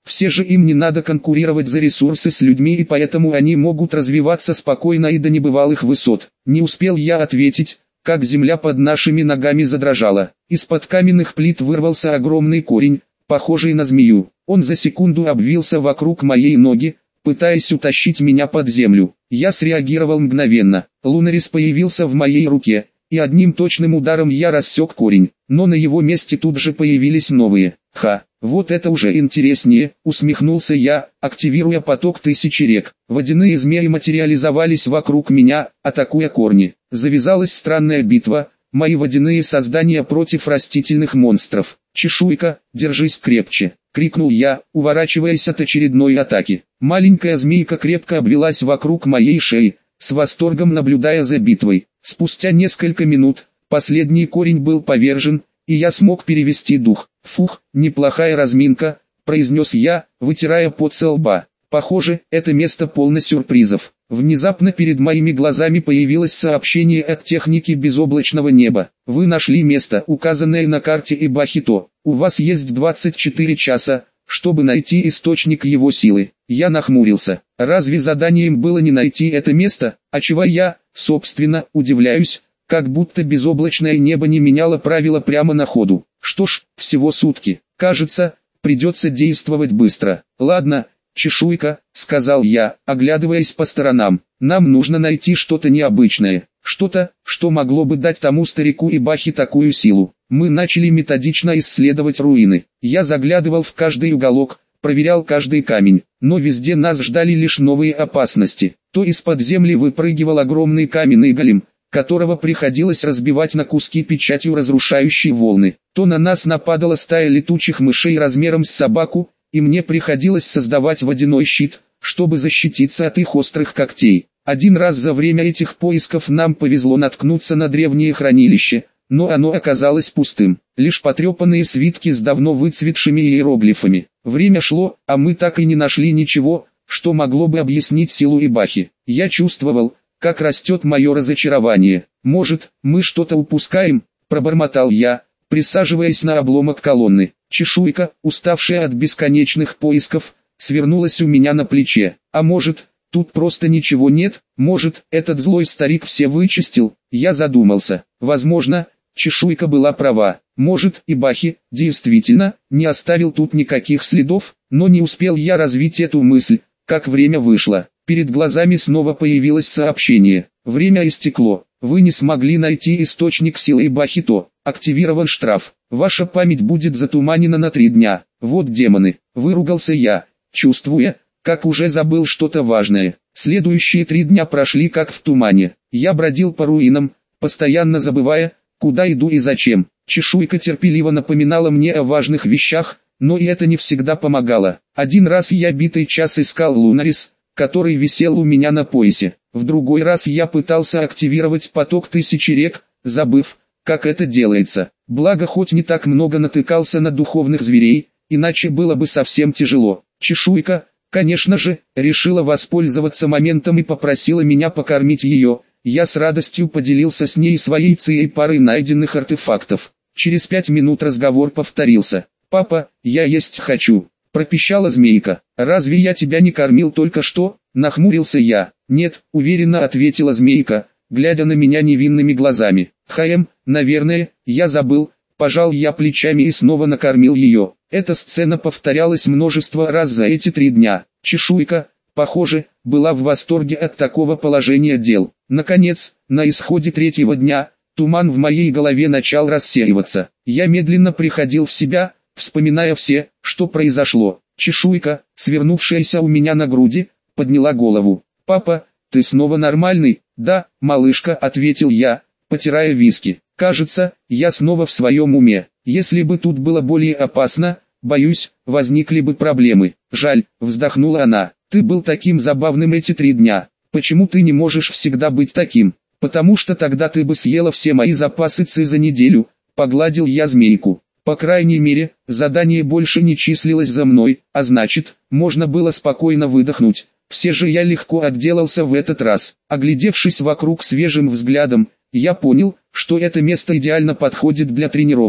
Все же им не надо конкурировать за ресурсы с людьми, и поэтому они могут развиваться спокойно и до небывалых высот. Не успел я ответить, как земля под нашими ногами задрожала. Из-под каменных плит вырвался огромный корень, похожий на змею. Он за секунду обвился вокруг моей ноги, пытаясь утащить меня под землю. Я среагировал мгновенно. Лунарис появился в моей руке, и одним точным ударом я рассек корень, но на его месте тут же появились новые. Ха, вот это уже интереснее, усмехнулся я, активируя поток тысячи рек. Водяные змеи материализовались вокруг меня, атакуя корни. Завязалась странная битва, мои водяные создания против растительных монстров. «Чешуйка, держись крепче!» — крикнул я, уворачиваясь от очередной атаки. Маленькая змейка крепко обвилась вокруг моей шеи, с восторгом наблюдая за битвой. Спустя несколько минут, последний корень был повержен, и я смог перевести дух. «Фух, неплохая разминка», — произнес я, вытирая пот со лба. «Похоже, это место полно сюрпризов». Внезапно перед моими глазами появилось сообщение от техники безоблачного неба. «Вы нашли место, указанное на карте Ибахито. У вас есть 24 часа, чтобы найти источник его силы». Я нахмурился. Разве заданием было не найти это место, а чего я, собственно, удивляюсь, как будто безоблачное небо не меняло правила прямо на ходу. Что ж, всего сутки. Кажется, придется действовать быстро. «Ладно, Чешуйка», — сказал я, оглядываясь по сторонам, — «нам нужно найти что-то необычное, что-то, что могло бы дать тому старику Ибахи такую силу». Мы начали методично исследовать руины. Я заглядывал в каждый уголок, проверял каждый камень, но везде нас ждали лишь новые опасности. То из-под земли выпрыгивал огромный каменный голем, которого приходилось разбивать на куски печатью разрушающей волны, то на нас нападала стая летучих мышей размером с собаку, и мне приходилось создавать водяной щит, чтобы защититься от их острых когтей. Один раз за время этих поисков нам повезло наткнуться на древнее хранилище, но оно оказалось пустым, лишь потрепанные свитки с давно выцветшими иероглифами. Время шло, а мы так и не нашли ничего, что могло бы объяснить силу Ибахи. Я чувствовал, как растет мое разочарование. «Может, мы что-то упускаем?» – пробормотал я, присаживаясь на обломок колонны. Чешуйка, уставшая от бесконечных поисков, свернулась у меня на плече. «А может, тут просто ничего нет? Может, этот злой старик все вычистил?» Я задумался. Возможно, Чешуйка была права. Может, Ибахи, действительно, не оставил тут никаких следов, но не успел я развить эту мысль, как время вышло. Перед глазами снова появилось сообщение. «Время истекло. Вы не смогли найти источник силы Ибахито. Активирован штраф. Ваша память будет затуманена на 3 дня. Вот демоны», — выругался я, чувствуя, как уже забыл что-то важное. Следующие 3 дня прошли как в тумане. Я бродил по руинам, постоянно забывая, куда иду и зачем. Чешуйка терпеливо напоминала мне о важных вещах, но и это не всегда помогало. Один раз я битый час искал Лунарис, который висел у меня на поясе. В другой раз я пытался активировать поток тысячи рек, забыв, как это делается. Благо хоть не так много натыкался на духовных зверей, иначе было бы совсем тяжело. Чешуйка, конечно же, решила воспользоваться моментом и попросила меня покормить ее. Я с радостью поделился с ней своей цией парой найденных артефактов. Через 5 минут разговор повторился. «Папа, я есть хочу», — пропищала змейка. «Разве я тебя не кормил только что?» — нахмурился я. «Нет», — уверенно ответила змейка, глядя на меня невинными глазами. Наверное, я забыл», — пожал я плечами и снова накормил ее. Эта сцена повторялась множество раз за эти 3 дня. Чешуйка, похоже, была в восторге от такого положения дел. Наконец, на исходе 3-го дня, туман в моей голове начал рассеиваться. Я медленно приходил в себя, вспоминая все, что произошло. Чешуйка, свернувшаяся у меня на груди, подняла голову. «Папа, ты снова нормальный?» «Да, малышка», — ответил я, потирая виски. «Кажется, я снова в своем уме. Если бы тут было более опасно, боюсь, возникли бы проблемы». «Жаль», — вздохнула она. «Ты был таким забавным эти 3 дня. Почему ты не можешь всегда быть таким?» «Потому что тогда ты бы съела все мои запасы ци за неделю», — погладил я змейку. По крайней мере, задание больше не числилось за мной, а значит, можно было спокойно выдохнуть. Все же я легко отделался в этот раз. Оглядевшись вокруг свежим взглядом, я понял, что это место идеально подходит для тренировок.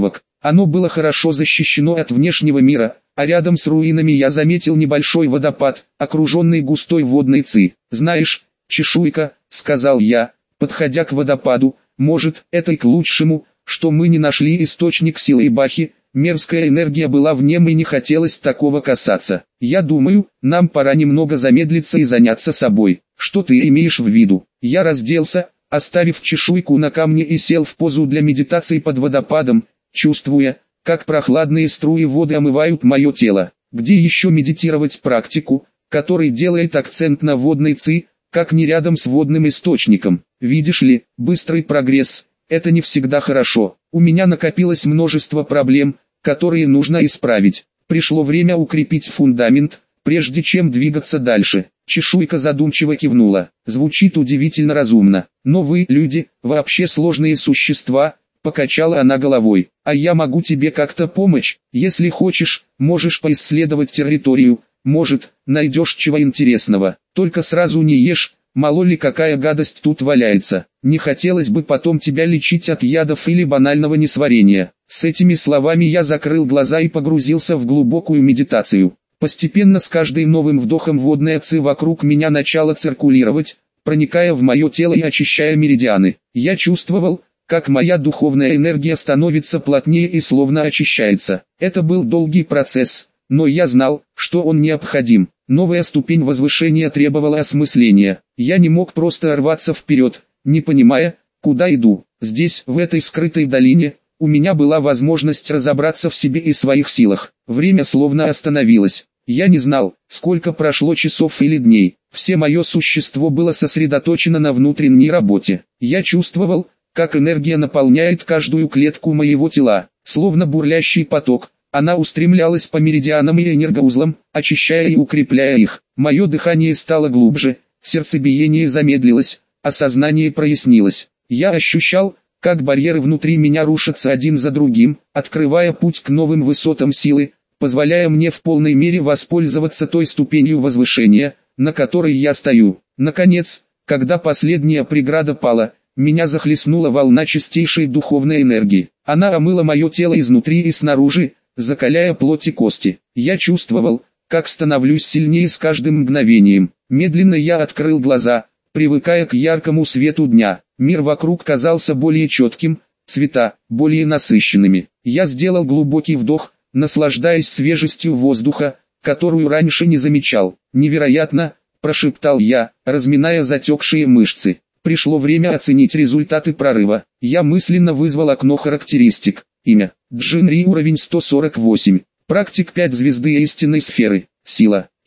Оно было хорошо защищено от внешнего мира, а рядом с руинами я заметил небольшой водопад, окруженный густой водной ци. «Знаешь, чешуйка», — сказал я, подходя к водопаду, — «может, это и к лучшему, что мы не нашли источник силы Ибахи, мерзкая энергия была в нем и не хотелось такого касаться. Я думаю, нам пора немного замедлиться и заняться собой». «Что ты имеешь в виду?» Я разделся, оставив чешуйку на камне и сел в позу для медитации под водопадом, чувствуя, как прохладные струи воды омывают мое тело. Где еще медитировать практику, который делает акцент на водной ци, как не рядом с водным источником? Видишь ли, быстрый прогресс – это не всегда хорошо. У меня накопилось множество проблем, которые нужно исправить. Пришло время укрепить фундамент, прежде чем двигаться дальше. Чешуйка задумчиво кивнула. Звучит удивительно разумно. Но вы, люди, вообще сложные существа, покачала она головой. А я могу тебе как-то помочь. Если хочешь, можешь поисследовать территорию, может, найдешь чего интересного. Только сразу не ешь, мало ли какая гадость тут валяется. Не хотелось бы потом тебя лечить от ядов или банального несварения. С этими словами я закрыл глаза и погрузился в глубокую медитацию. Постепенно с каждым новым вдохом водная ци вокруг меня начала циркулировать, проникая в мое тело и очищая меридианы. Я чувствовал, как моя духовная энергия становится плотнее и словно очищается. Это был долгий процесс, но я знал, что он необходим. Новая ступень возвышения требовала осмысления. Я не мог просто рваться вперед, не понимая, куда иду. Здесь, в этой скрытой долине, у меня была возможность разобраться в себе и своих силах. Время словно остановилось. Я не знал, сколько прошло часов или дней. Все мое существо было сосредоточено на внутренней работе. Я чувствовал, как энергия наполняет каждую клетку моего тела, словно бурлящий поток. Она устремлялась по меридианам и энергоузлам, очищая и укрепляя их. Мое дыхание стало глубже, сердцебиение замедлилось, а сознание прояснилось. Я ощущал, как барьеры внутри меня рушатся один за другим, открывая путь к новым высотам силы, позволяя мне в полной мере воспользоваться той ступенью возвышения, на которой я стою. Наконец, когда последняя преграда пала, меня захлестнула волна чистейшей духовной энергии. Она омыла мое тело изнутри и снаружи, закаляя плоть и кости. Я чувствовал, как становлюсь сильнее с каждым мгновением. Медленно я открыл глаза, привыкая к яркому свету дня. Мир вокруг казался более четким, цвета более насыщенными. Я сделал глубокий вдох, наслаждаясь свежестью воздуха, которую раньше не замечал. «Невероятно!» – прошептал я, разминая затекшие мышцы. Пришло время оценить результаты прорыва. Я мысленно вызвал окно характеристик. Имя – Джинри, уровень 148. Практик 5 звезды истинной сферы. Сила –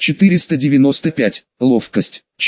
495. Ловкость –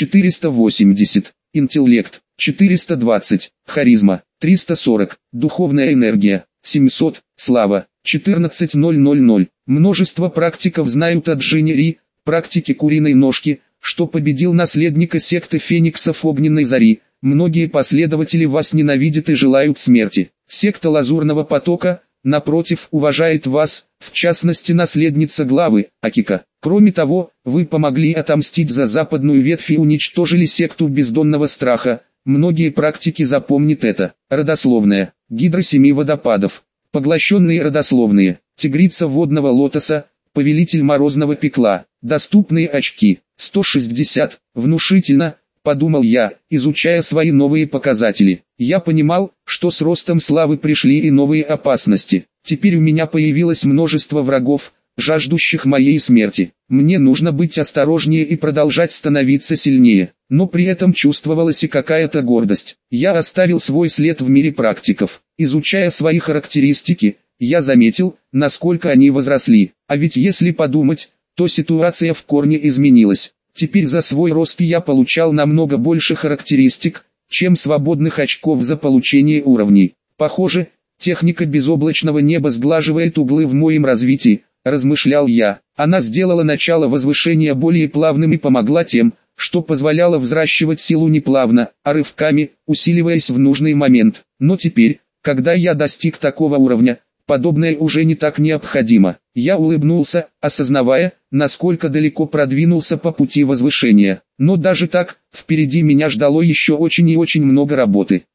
480. Интеллект – 420. Харизма – 340. Духовная энергия – 700. Слава – 14000. Множество практиков знают о Джинри, практике куриной ножки, что победил наследника секты Фениксов Огненной Зари. Многие последователи вас ненавидят и желают смерти. Секта Лазурного Потока, напротив, уважает вас, в частности наследница главы, Акика. Кроме того, вы помогли отомстить за западную ветвь и уничтожили секту Бездонного Страха. Многие практики запомнят это. Родословная. Гидра 7 водопадов. Поглощенные родословные. Тигрица водного лотоса, повелитель морозного пекла. Доступные очки. 160. Внушительно, подумал я, изучая свои новые показатели. Я понимал, что с ростом славы пришли и новые опасности. Теперь у меня появилось множество врагов, жаждущих моей смерти. Мне нужно быть осторожнее и продолжать становиться сильнее. Но при этом чувствовалась и какая-то гордость. Я оставил свой след в мире практиков. Изучая свои характеристики, я заметил, насколько они возросли. А ведь если подумать, то ситуация в корне изменилась. Теперь за свой рост я получал намного больше характеристик, чем свободных очков за получение уровней. Похоже, техника безоблачного неба сглаживает углы в моем развитии, размышлял я. Она сделала начало возвышения более плавным и помогла тем, что позволяло взращивать силу не плавно, а рывками, усиливаясь в нужный момент. Но теперь, когда я достиг такого уровня, подобное уже не так необходимо. Я улыбнулся, осознавая, насколько далеко продвинулся по пути возвышения. Но даже так, впереди меня ждало еще очень и очень много работы.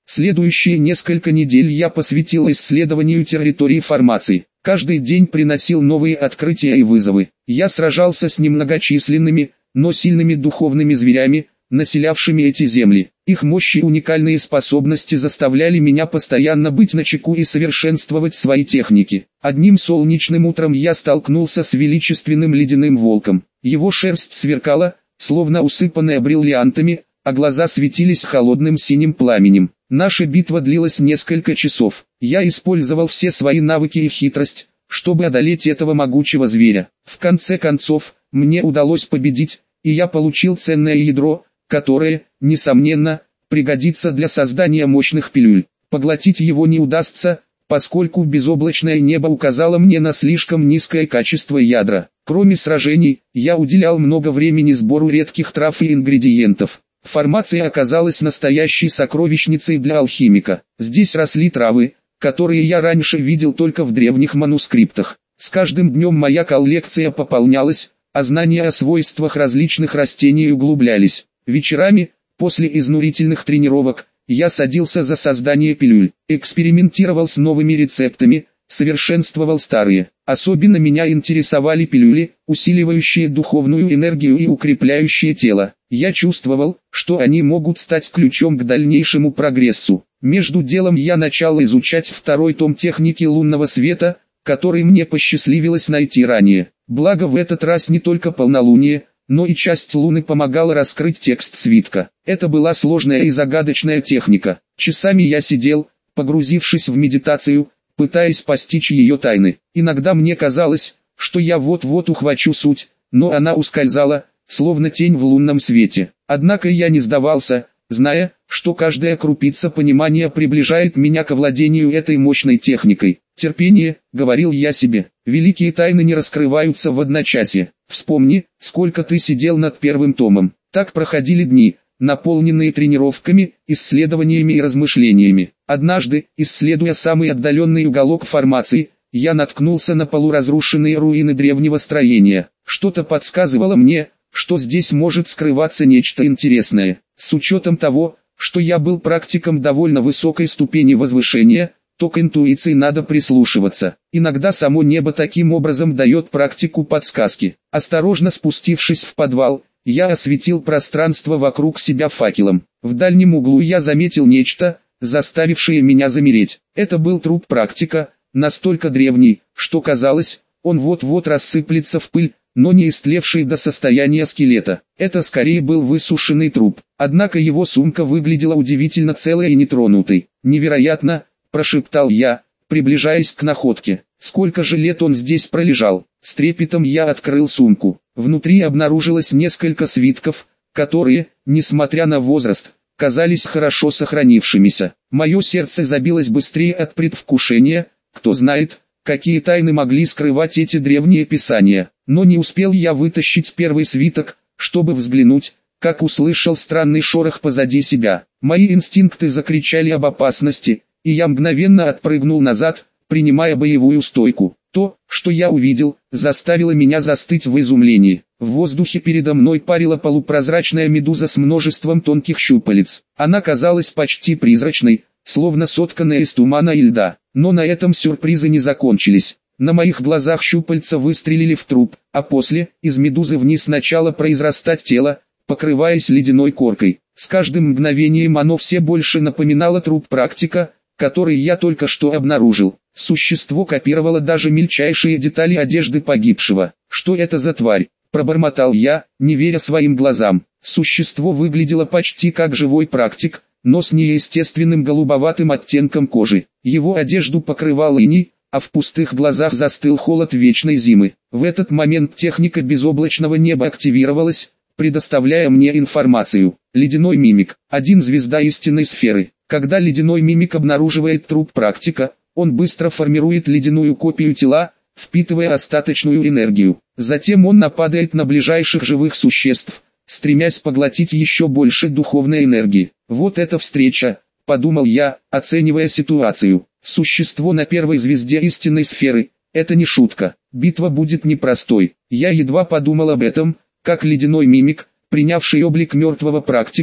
Следующие несколько недель я посвятил исследованию территории формации. Каждый день приносил новые открытия и вызовы. Я сражался с немногочисленными, но сильными духовными зверями, населявшими эти земли. Их мощь и уникальные способности заставляли меня постоянно быть начеку и совершенствовать свои техники. Одним солнечным утром я столкнулся с величественным ледяным волком. Его шерсть сверкала, словно усыпанная бриллиантами, а глаза светились холодным синим пламенем. Наша битва длилась несколько часов. Я использовал все свои навыки и хитрость, чтобы одолеть этого могучего зверя. В конце концов, мне удалось победить, и я получил ценное ядро, которое, несомненно, пригодится для создания мощных пилюль. Поглотить его не удастся, поскольку безоблачное небо указало мне на слишком низкое качество ядра. Кроме сражений, я уделял много времени сбору редких трав и ингредиентов. Формация оказалась настоящей сокровищницей для алхимика. Здесь росли травы, которые я раньше видел только в древних манускриптах. С каждым днем моя коллекция пополнялась, а знания о свойствах различных растений углублялись. Вечерами, после изнурительных тренировок, я садился за создание пилюль, экспериментировал с новыми рецептами, совершенствовал старые. Особенно меня интересовали пилюли, усиливающие духовную энергию и укрепляющие тело. Я чувствовал, что они могут стать ключом к дальнейшему прогрессу. Между делом я начал изучать второй том техники лунного света, который мне посчастливилось найти ранее. Благо в этот раз не только полнолуние, но и часть луны помогала раскрыть текст свитка. Это была сложная и загадочная техника. Часами я сидел, погрузившись в медитацию, пытаясь постичь ее тайны. Иногда мне казалось, что я вот-вот ухвачу суть, но она ускользала, словно тень в лунном свете. Однако я не сдавался, зная, что каждая крупица понимания приближает меня к овладению этой мощной техникой. «Терпение», — говорил я себе, — «великие тайны не раскрываются в одночасье. Вспомни, сколько ты сидел над первым томом». Так проходили дни, наполненные тренировками, исследованиями и размышлениями. Однажды, исследуя самый отдаленный уголок формации, я наткнулся на полуразрушенные руины древнего строения. Что-то подсказывало мне, что здесь может скрываться нечто интересное. С учетом того, что я был практиком довольно высокой ступени возвышения, то к интуиции надо прислушиваться. Иногда само небо таким образом дает практику подсказки. Осторожно спустившись в подвал, я осветил пространство вокруг себя факелом. В дальнем углу я заметил нечто, заставившее меня замереть. Это был труп практика, настолько древний, что казалось, он вот-вот рассыплется в пыль, но не истлевший до состояния скелета. Это скорее был высушенный труп. Однако его сумка выглядела удивительно целой и нетронутой. «Невероятно!» – прошептал я, приближаясь к находке. «Сколько же лет он здесь пролежал?» С трепетом я открыл сумку. Внутри обнаружилось несколько свитков, которые, несмотря на возраст, казались хорошо сохранившимися. Мое сердце забилось быстрее от предвкушения. Кто знает, какие тайны могли скрывать эти древние писания. Но не успел я вытащить первый свиток, чтобы взглянуть, как услышал странный шорох позади себя. Мои инстинкты закричали об опасности, и я мгновенно отпрыгнул назад, принимая боевую стойку. То, что я увидел, заставило меня застыть в изумлении. В воздухе передо мной парила полупрозрачная медуза с множеством тонких щупалец. Она казалась почти призрачной, словно сотканная из тумана и льда. Но на этом сюрпризы не закончились. На моих глазах щупальца выстрелили в труп, а после, из медузы вниз начало произрастать тело, покрываясь ледяной коркой. С каждым мгновением оно все больше напоминало труп практика, который я только что обнаружил. Существо копировало даже мельчайшие детали одежды погибшего. «Что это за тварь?» – пробормотал я, не веря своим глазам. Существо выглядело почти как живой практик, но с неестественным голубоватым оттенком кожи. Его одежду покрывал иней, а в пустых глазах застыл холод вечной зимы. В этот момент техника безоблачного неба активировалась, предоставляя мне информацию. Ледяной мимик – один звезда истинной сферы. Когда ледяной мимик обнаруживает труп практика, он быстро формирует ледяную копию тела, впитывая остаточную энергию. Затем он нападает на ближайших живых существ, стремясь поглотить еще больше духовной энергии. Вот эта встреча, подумал я, оценивая ситуацию. Существо на первой звезде истинной сферы – это не шутка. Битва будет непростой. Я едва подумал об этом, как ледяной мимик, принявший облик мертвого практика,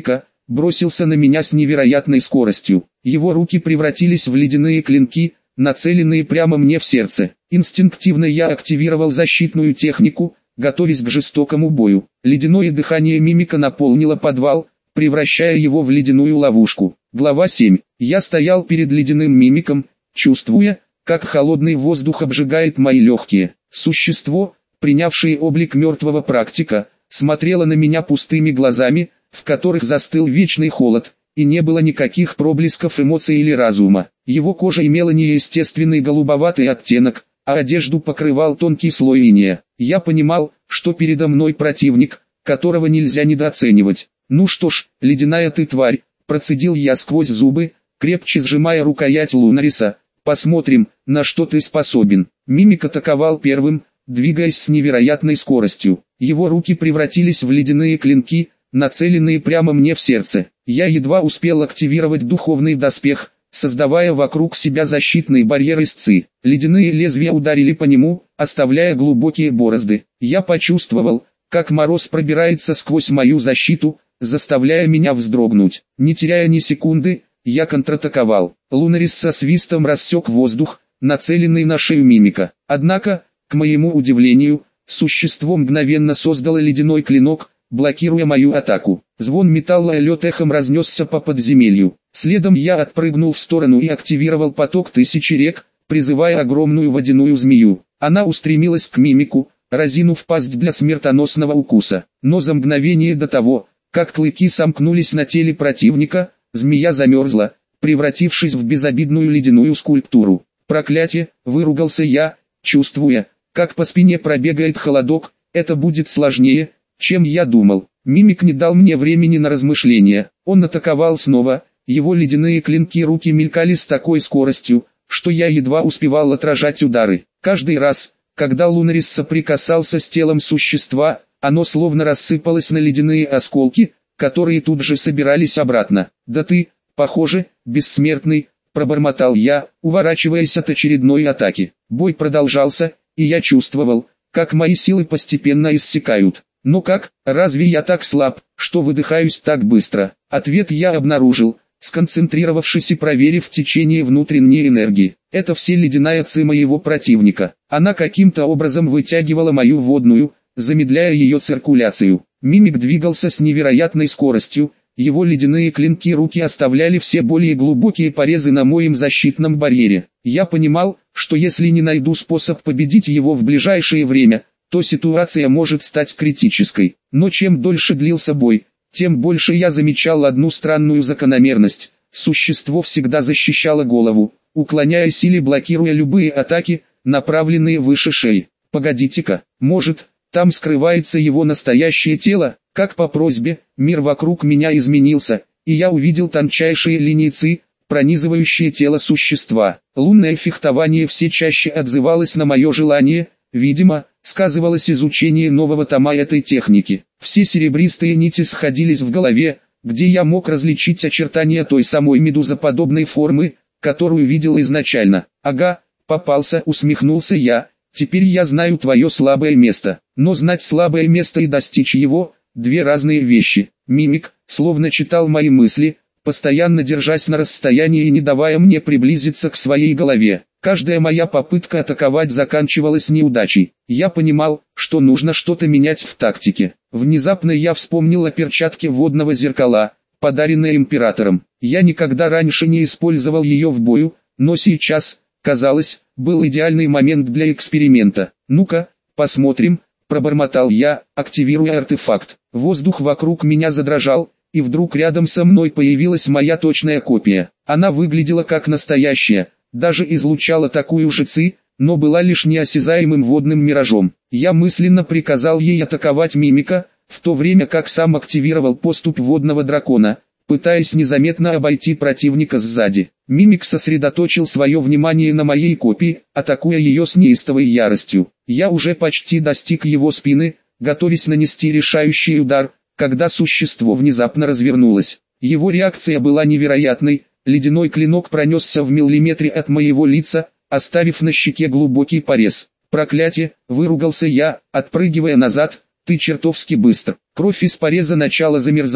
бросился на меня с невероятной скоростью. Его руки превратились в ледяные клинки, нацеленные прямо мне в сердце. Инстинктивно я активировал защитную технику, готовясь к жестокому бою. Ледяное дыхание мимика наполнило подвал, превращая его в ледяную ловушку. Глава 7. Я стоял перед ледяным мимиком, чувствуя, как холодный воздух обжигает мои легкие. Существо, принявшее облик мертвого практика, смотрело на меня пустыми глазами, в которых застыл вечный холод, и не было никаких проблесков эмоций или разума. Его кожа имела неестественный голубоватый оттенок, а одежду покрывал тонкий слой инея. Я понимал, что передо мной противник, которого нельзя недооценивать. «Ну что ж, ледяная ты тварь», — процедил я сквозь зубы, крепче сжимая рукоять Лунариса. «Посмотрим, на что ты способен». Мимик атаковал первым, двигаясь с невероятной скоростью. Его руки превратились в ледяные клинки, нацеленные прямо мне в сердце. Я едва успел активировать духовный доспех, создавая вокруг себя защитный барьер из ци. Ледяные лезвия ударили по нему, оставляя глубокие борозды. Я почувствовал, как мороз пробирается сквозь мою защиту, заставляя меня вздрогнуть. Не теряя ни секунды, я контратаковал. Лунарис со свистом рассек воздух, нацеленный на шею мимика. Однако, к моему удивлению, существо мгновенно создало ледяной клинок, блокируя мою атаку. Звон металла и лед эхом разнесся по подземелью. Следом я отпрыгнул в сторону и активировал поток тысячи рек, призывая огромную водяную змею. Она устремилась к мимику, разинув пасть для смертоносного укуса. Но за мгновение до того, как клыки сомкнулись на теле противника, змея замерзла, превратившись в безобидную ледяную скульптуру. «Проклятие!» — выругался я, чувствуя, как по спине пробегает холодок. «Это будет сложнее, чем я думал». Мимик не дал мне времени на размышления. Он атаковал снова. Его ледяные клинки руки мелькали с такой скоростью, что я едва успевал отражать удары. Каждый раз, когда Лунарис соприкасался с телом существа, оно словно рассыпалось на ледяные осколки, которые тут же собирались обратно. «Да ты, похоже, бессмертный», — пробормотал я, уворачиваясь от очередной атаки. Бой продолжался, и я чувствовал, как мои силы постепенно иссякают. «Ну как, разве я так слаб, что выдыхаюсь так быстро?» Ответ я обнаружил, сконцентрировавшись и проверив течение внутренней энергии. Это все ледяная ци моего противника. Она каким-то образом вытягивала мою водную, замедляя ее циркуляцию. Мимик двигался с невероятной скоростью, его ледяные клинки руки оставляли все более глубокие порезы на моем защитном барьере. Я понимал, что если не найду способ победить его в ближайшее время, то ситуация может стать критической. Но чем дольше длился бой, тем больше я замечал одну странную закономерность. Существо всегда защищало голову, уклоняясь или блокируя любые атаки, направленные выше шеи. Погодите-ка, может, там скрывается его настоящее тело? Как по просьбе, мир вокруг меня изменился, и я увидел тончайшие линии ци, пронизывающие тело существа. Лунное фехтование все чаще отзывалось на мое желание, видимо, сказывалось изучение нового тома этой техники. Все серебристые нити сходились в голове, где я мог различить очертания той самой медузоподобной формы, которую видел изначально. «Ага, попался», — усмехнулся я, — «теперь я знаю твое слабое место». Но знать слабое место и достичь его — две разные вещи. Мимик, словно читал мои мысли, постоянно держась на расстоянии и не давая мне приблизиться к своей голове. Каждая моя попытка атаковать заканчивалась неудачей. Я понимал, что нужно что-то менять в тактике. Внезапно я вспомнил о перчатке водного зеркала, подаренной императором. Я никогда раньше не использовал ее в бою, но сейчас, казалось, был идеальный момент для эксперимента. «Ну-ка, посмотрим», — пробормотал я, активируя артефакт. Воздух вокруг меня задрожал, и вдруг рядом со мной появилась моя точная копия. Она выглядела как настоящая, даже излучала такую же ци, но была лишь неосязаемым водным миражом. Я мысленно приказал ей атаковать мимика, в то время как сам активировал поступь водного дракона, пытаясь незаметно обойти противника сзади. Мимик сосредоточил свое внимание на моей копии, атакуя ее с неистовой яростью. Я уже почти достиг его спины, готовясь нанести решающий удар, когда существо внезапно развернулось. Его реакция была невероятной. Ледяной клинок пронесся в миллиметре от моего лица, оставив на щеке глубокий порез. «Проклятие!» — выругался я, отпрыгивая назад. «Ты чертовски быстр». Кровь из пореза начала замерзать,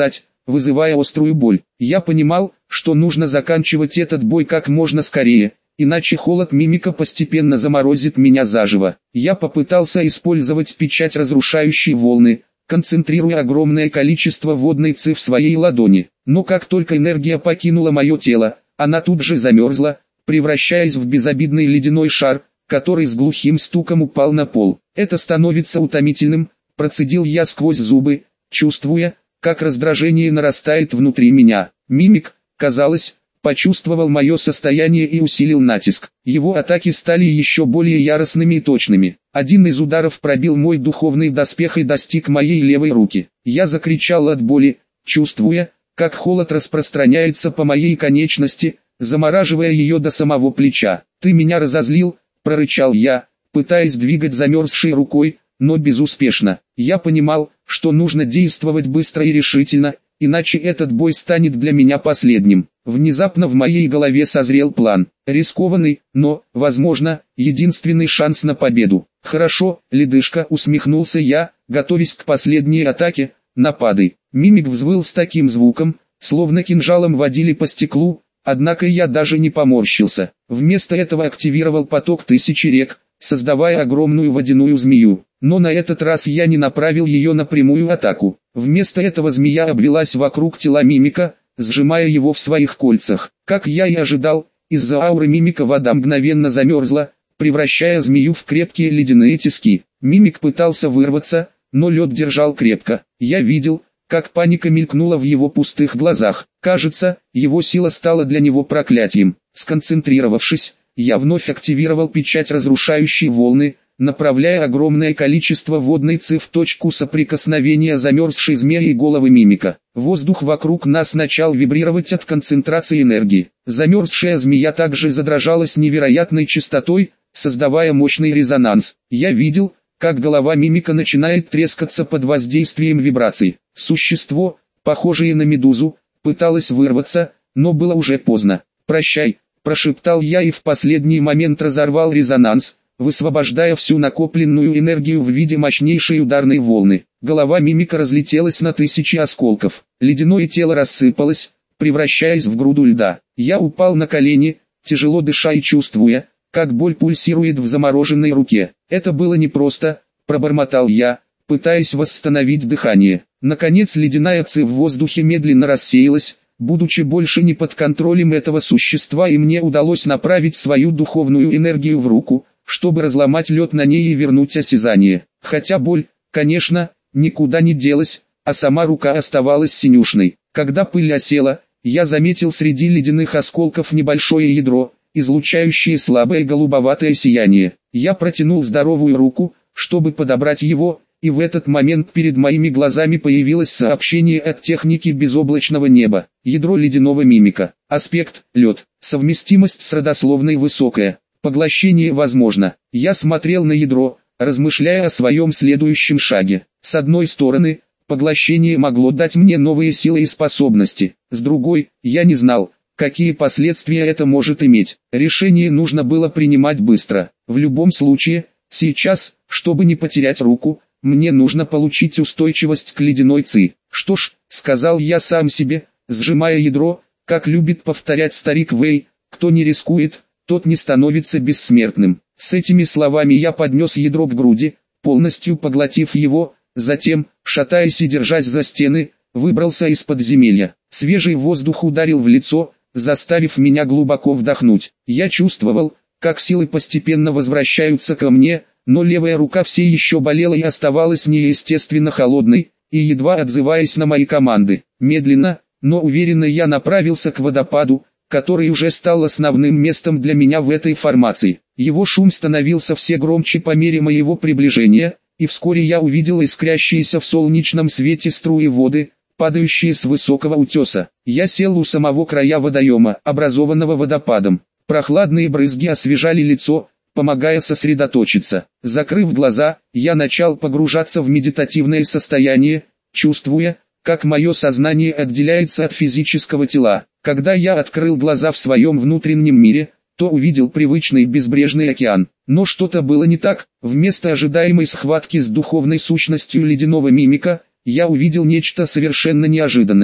вызывая острую боль. Я понимал, что нужно заканчивать этот бой как можно скорее, иначе холод мимика постепенно заморозит меня заживо. Я попытался использовать печать разрушающей волны, концентрируя огромное количество водной ци в своей ладони. Но как только энергия покинула мое тело, она тут же замерзла, превращаясь в безобидный ледяной шар, который с глухим стуком упал на пол. Это становится утомительным, процедил я сквозь зубы, чувствуя, как раздражение нарастает внутри меня. Мимик, казалось, почувствовал мое состояние и усилил натиск. Его атаки стали еще более яростными и точными. Один из ударов пробил мой духовный доспех и достиг моей левой руки. Я закричал от боли, чувствуя, как холод распространяется по моей конечности, замораживая ее до самого плеча. «Ты меня разозлил», — прорычал я, пытаясь двигать замерзшей рукой, но безуспешно. Я понимал, что нужно действовать быстро и решительно, иначе этот бой станет для меня последним. Внезапно в моей голове созрел план. Рискованный, но, возможно, единственный шанс на победу. «Хорошо, ледышка», — усмехнулся я, готовясь к последней атаке. «Нападай». Мимик взвыл с таким звуком, словно кинжалом водили по стеклу, однако я даже не поморщился. Вместо этого активировал поток тысячи рек, создавая огромную водяную змею. Но на этот раз я не направил ее на прямую атаку. Вместо этого змея обвелась вокруг тела мимика, сжимая его в своих кольцах. Как я и ожидал, из-за ауры мимика вода мгновенно замерзла, превращая змею в крепкие ледяные тиски. Мимик пытался вырваться, но лед держал крепко. Я видел, как паника мелькнула в его пустых глазах. Кажется, его сила стала для него проклятием. Сконцентрировавшись, я вновь активировал печать разрушающей волны, направляя огромное количество водной ци в точку соприкосновения замерзшей змеи и головы мимика. Воздух вокруг нас начал вибрировать от концентрации энергии. Замерзшая змея также задрожала с невероятной частотой, создавая мощный резонанс. Я видел, как голова мимика начинает трескаться под воздействием вибраций. Существо, похожее на медузу, пыталось вырваться, но было уже поздно. «Прощай», — прошептал я и в последний момент разорвал резонанс, высвобождая всю накопленную энергию в виде мощнейшей ударной волны. Голова мимика разлетелась на тысячи осколков. Ледяное тело рассыпалось, превращаясь в груду льда. Я упал на колени, тяжело дыша и чувствуя, как боль пульсирует в замороженной руке. «Это было непросто», — пробормотал я, пытаясь восстановить дыхание. Наконец ледяная ци в воздухе медленно рассеялась, будучи больше не под контролем этого существа, и мне удалось направить свою духовную энергию в руку, чтобы разломать лед на ней и вернуть осязание. Хотя боль, конечно, никуда не делась, а сама рука оставалась синюшной. Когда пыль осела, я заметил среди ледяных осколков небольшое ядро, излучающее слабое голубоватое сияние. Я протянул здоровую руку, чтобы подобрать его, и в этот момент перед моими глазами появилось сообщение от техники безоблачного неба. Ядро ледяного мимика. Аспект – лед. Совместимость с родословной высокая. Поглощение возможно. Я смотрел на ядро, размышляя о своем следующем шаге. С одной стороны, поглощение могло дать мне новые силы и способности. С другой, я не знал, какие последствия это может иметь. Решение нужно было принимать быстро. В любом случае, сейчас, чтобы не потерять руку, мне нужно получить устойчивость к ледяной ци. «Что ж», — сказал я сам себе, сжимая ядро, как любит повторять старик Вэй, «кто не рискует, тот не становится бессмертным». С этими словами я поднес ядро к груди, полностью поглотив его, затем, шатаясь и держась за стены, выбрался из подземелья. Свежий воздух ударил в лицо, заставив меня глубоко вдохнуть. Я чувствовал, как силы постепенно возвращаются ко мне, но левая рука все еще болела и оставалась неестественно холодной, и едва отзываясь на мои команды. Медленно, но уверенно я направился к водопаду, который уже стал основным местом для меня в этой формации. Его шум становился все громче по мере моего приближения, и вскоре я увидел искрящиеся в солнечном свете струи воды, падающие с высокого утеса. Я сел у самого края водоема, образованного водопадом. Прохладные брызги освежали лицо, помогая сосредоточиться. Закрыв глаза, я начал погружаться в медитативное состояние, чувствуя, как мое сознание отделяется от физического тела. Когда я открыл глаза в своем внутреннем мире, то увидел привычный безбрежный океан. Но что-то было не так. Вместо ожидаемой схватки с духовной сущностью ледяного мимика, я увидел нечто совершенно неожиданное.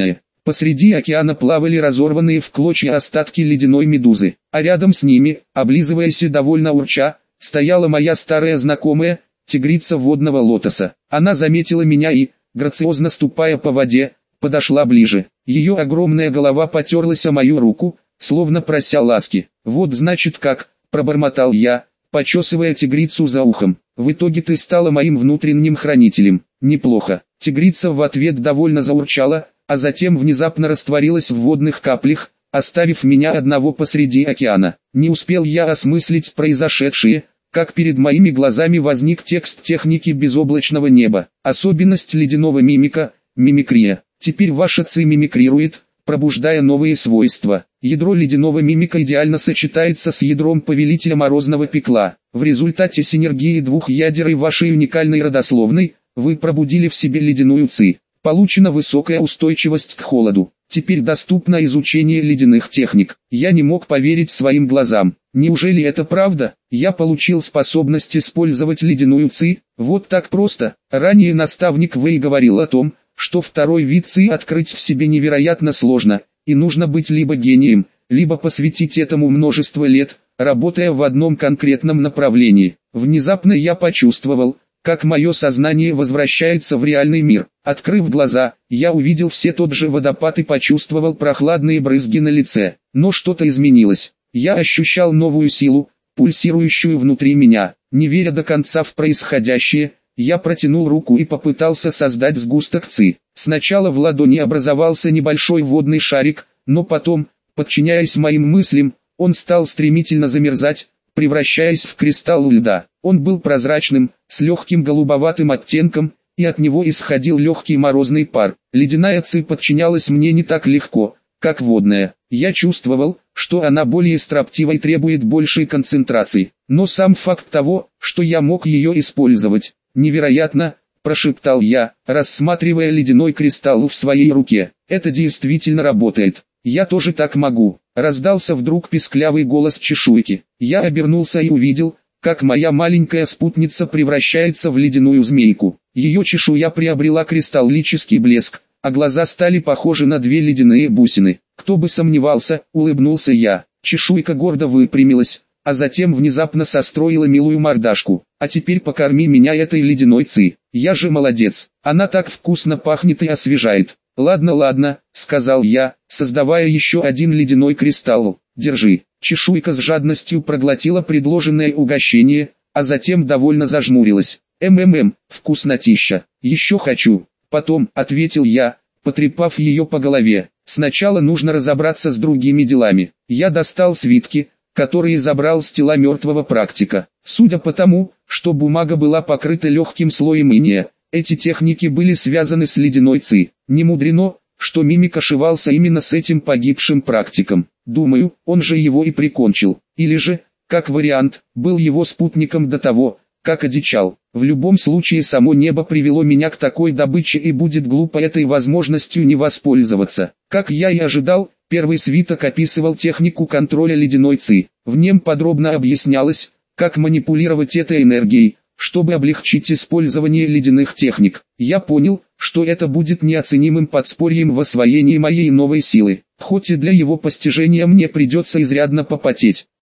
Посреди океана плавали разорванные в клочья остатки ледяной медузы, а рядом с ними, облизываясь и довольно урча, стояла моя старая знакомая, тигрица водного лотоса. Она заметила меня и, грациозно ступая по воде, подошла ближе. Ее огромная голова потерлась о мою руку, словно прося ласки. «Вот значит как», — пробормотал я, почесывая тигрицу за ухом. «В итоге ты стала моим внутренним хранителем». «Неплохо». Тигрица в ответ довольно заурчала, а затем внезапно растворилась в водных каплях, оставив меня одного посреди океана. Не успел я осмыслить произошедшее, как перед моими глазами возник текст техники безоблачного неба. Особенность ледяного мимика – мимикрия. Теперь ваша ци мимикрирует, пробуждая новые свойства. Ядро ледяного мимика идеально сочетается с ядром повелителя морозного пекла. В результате синергии двух ядер и вашей уникальной родословной, вы пробудили в себе ледяную ци. Получена высокая устойчивость к холоду. Теперь доступно изучение ледяных техник. Я не мог поверить своим глазам. Неужели это правда? Я получил способность использовать ледяную ци, вот так просто. Ранее наставник Вэй говорил о том, что второй вид ци открыть в себе невероятно сложно, и нужно быть либо гением, либо посвятить этому множество лет, работая в одном конкретном направлении. Внезапно я почувствовал, как мое сознание возвращается в реальный мир. Открыв глаза, я увидел все тот же водопад и почувствовал прохладные брызги на лице. Но что-то изменилось. Я ощущал новую силу, пульсирующую внутри меня. Не веря до конца в происходящее, я протянул руку и попытался создать сгусток ци. Сначала в ладони образовался небольшой водный шарик, но потом, подчиняясь моим мыслям, он стал стремительно замерзать, превращаясь в кристалл льда. Он был прозрачным, с легким голубоватым оттенком, и от него исходил легкий морозный пар. Ледяная ци подчинялась мне не так легко, как водная. Я чувствовал, что она более строптива и требует большей концентрации. Но сам факт того, что я мог ее использовать, невероятно, прошептал я, рассматривая ледяной кристалл в своей руке. Это действительно работает. Я тоже так могу. Раздался вдруг писклявый голос чешуйки. Я обернулся и увидел, как моя маленькая спутница превращается в ледяную змейку. Ее чешуя приобрела кристаллический блеск, а глаза стали похожи на две ледяные бусины. Кто бы сомневался, улыбнулся я. Чешуйка гордо выпрямилась, а затем внезапно состроила милую мордашку. А теперь покорми меня этой ледяной ци. Я же молодец. Она так вкусно пахнет и освежает. «Ладно, ладно», — сказал я, создавая еще один ледяной кристалл. «Держи». Чешуйка с жадностью проглотила предложенное угощение, а затем довольно зажмурилась. Вкуснотища. Еще хочу. Потом, ответил я, потрепав ее по голове. Сначала нужно разобраться с другими делами. Я достал свитки, которые забрал с тела мертвого практика. Судя по тому, что бумага была покрыта легким слоем инея, эти техники были связаны с ледяной ци. Не мудрено, что мимик ошивался именно с этим погибшим практиком. Думаю, он же его и прикончил. Или же, как вариант, был его спутником до того, как одичал. В любом случае само небо привело меня к такой добыче, и будет глупо этой возможностью не воспользоваться. Как я и ожидал, первый свиток описывал технику контроля ледяной ци. В нем подробно объяснялось, как манипулировать этой энергией, чтобы облегчить использование ледяных техник. Я понял, что это будет неоценимым подспорьем в освоении моей новой силы, хоть и для его постижения мне придется изрядно попотеть.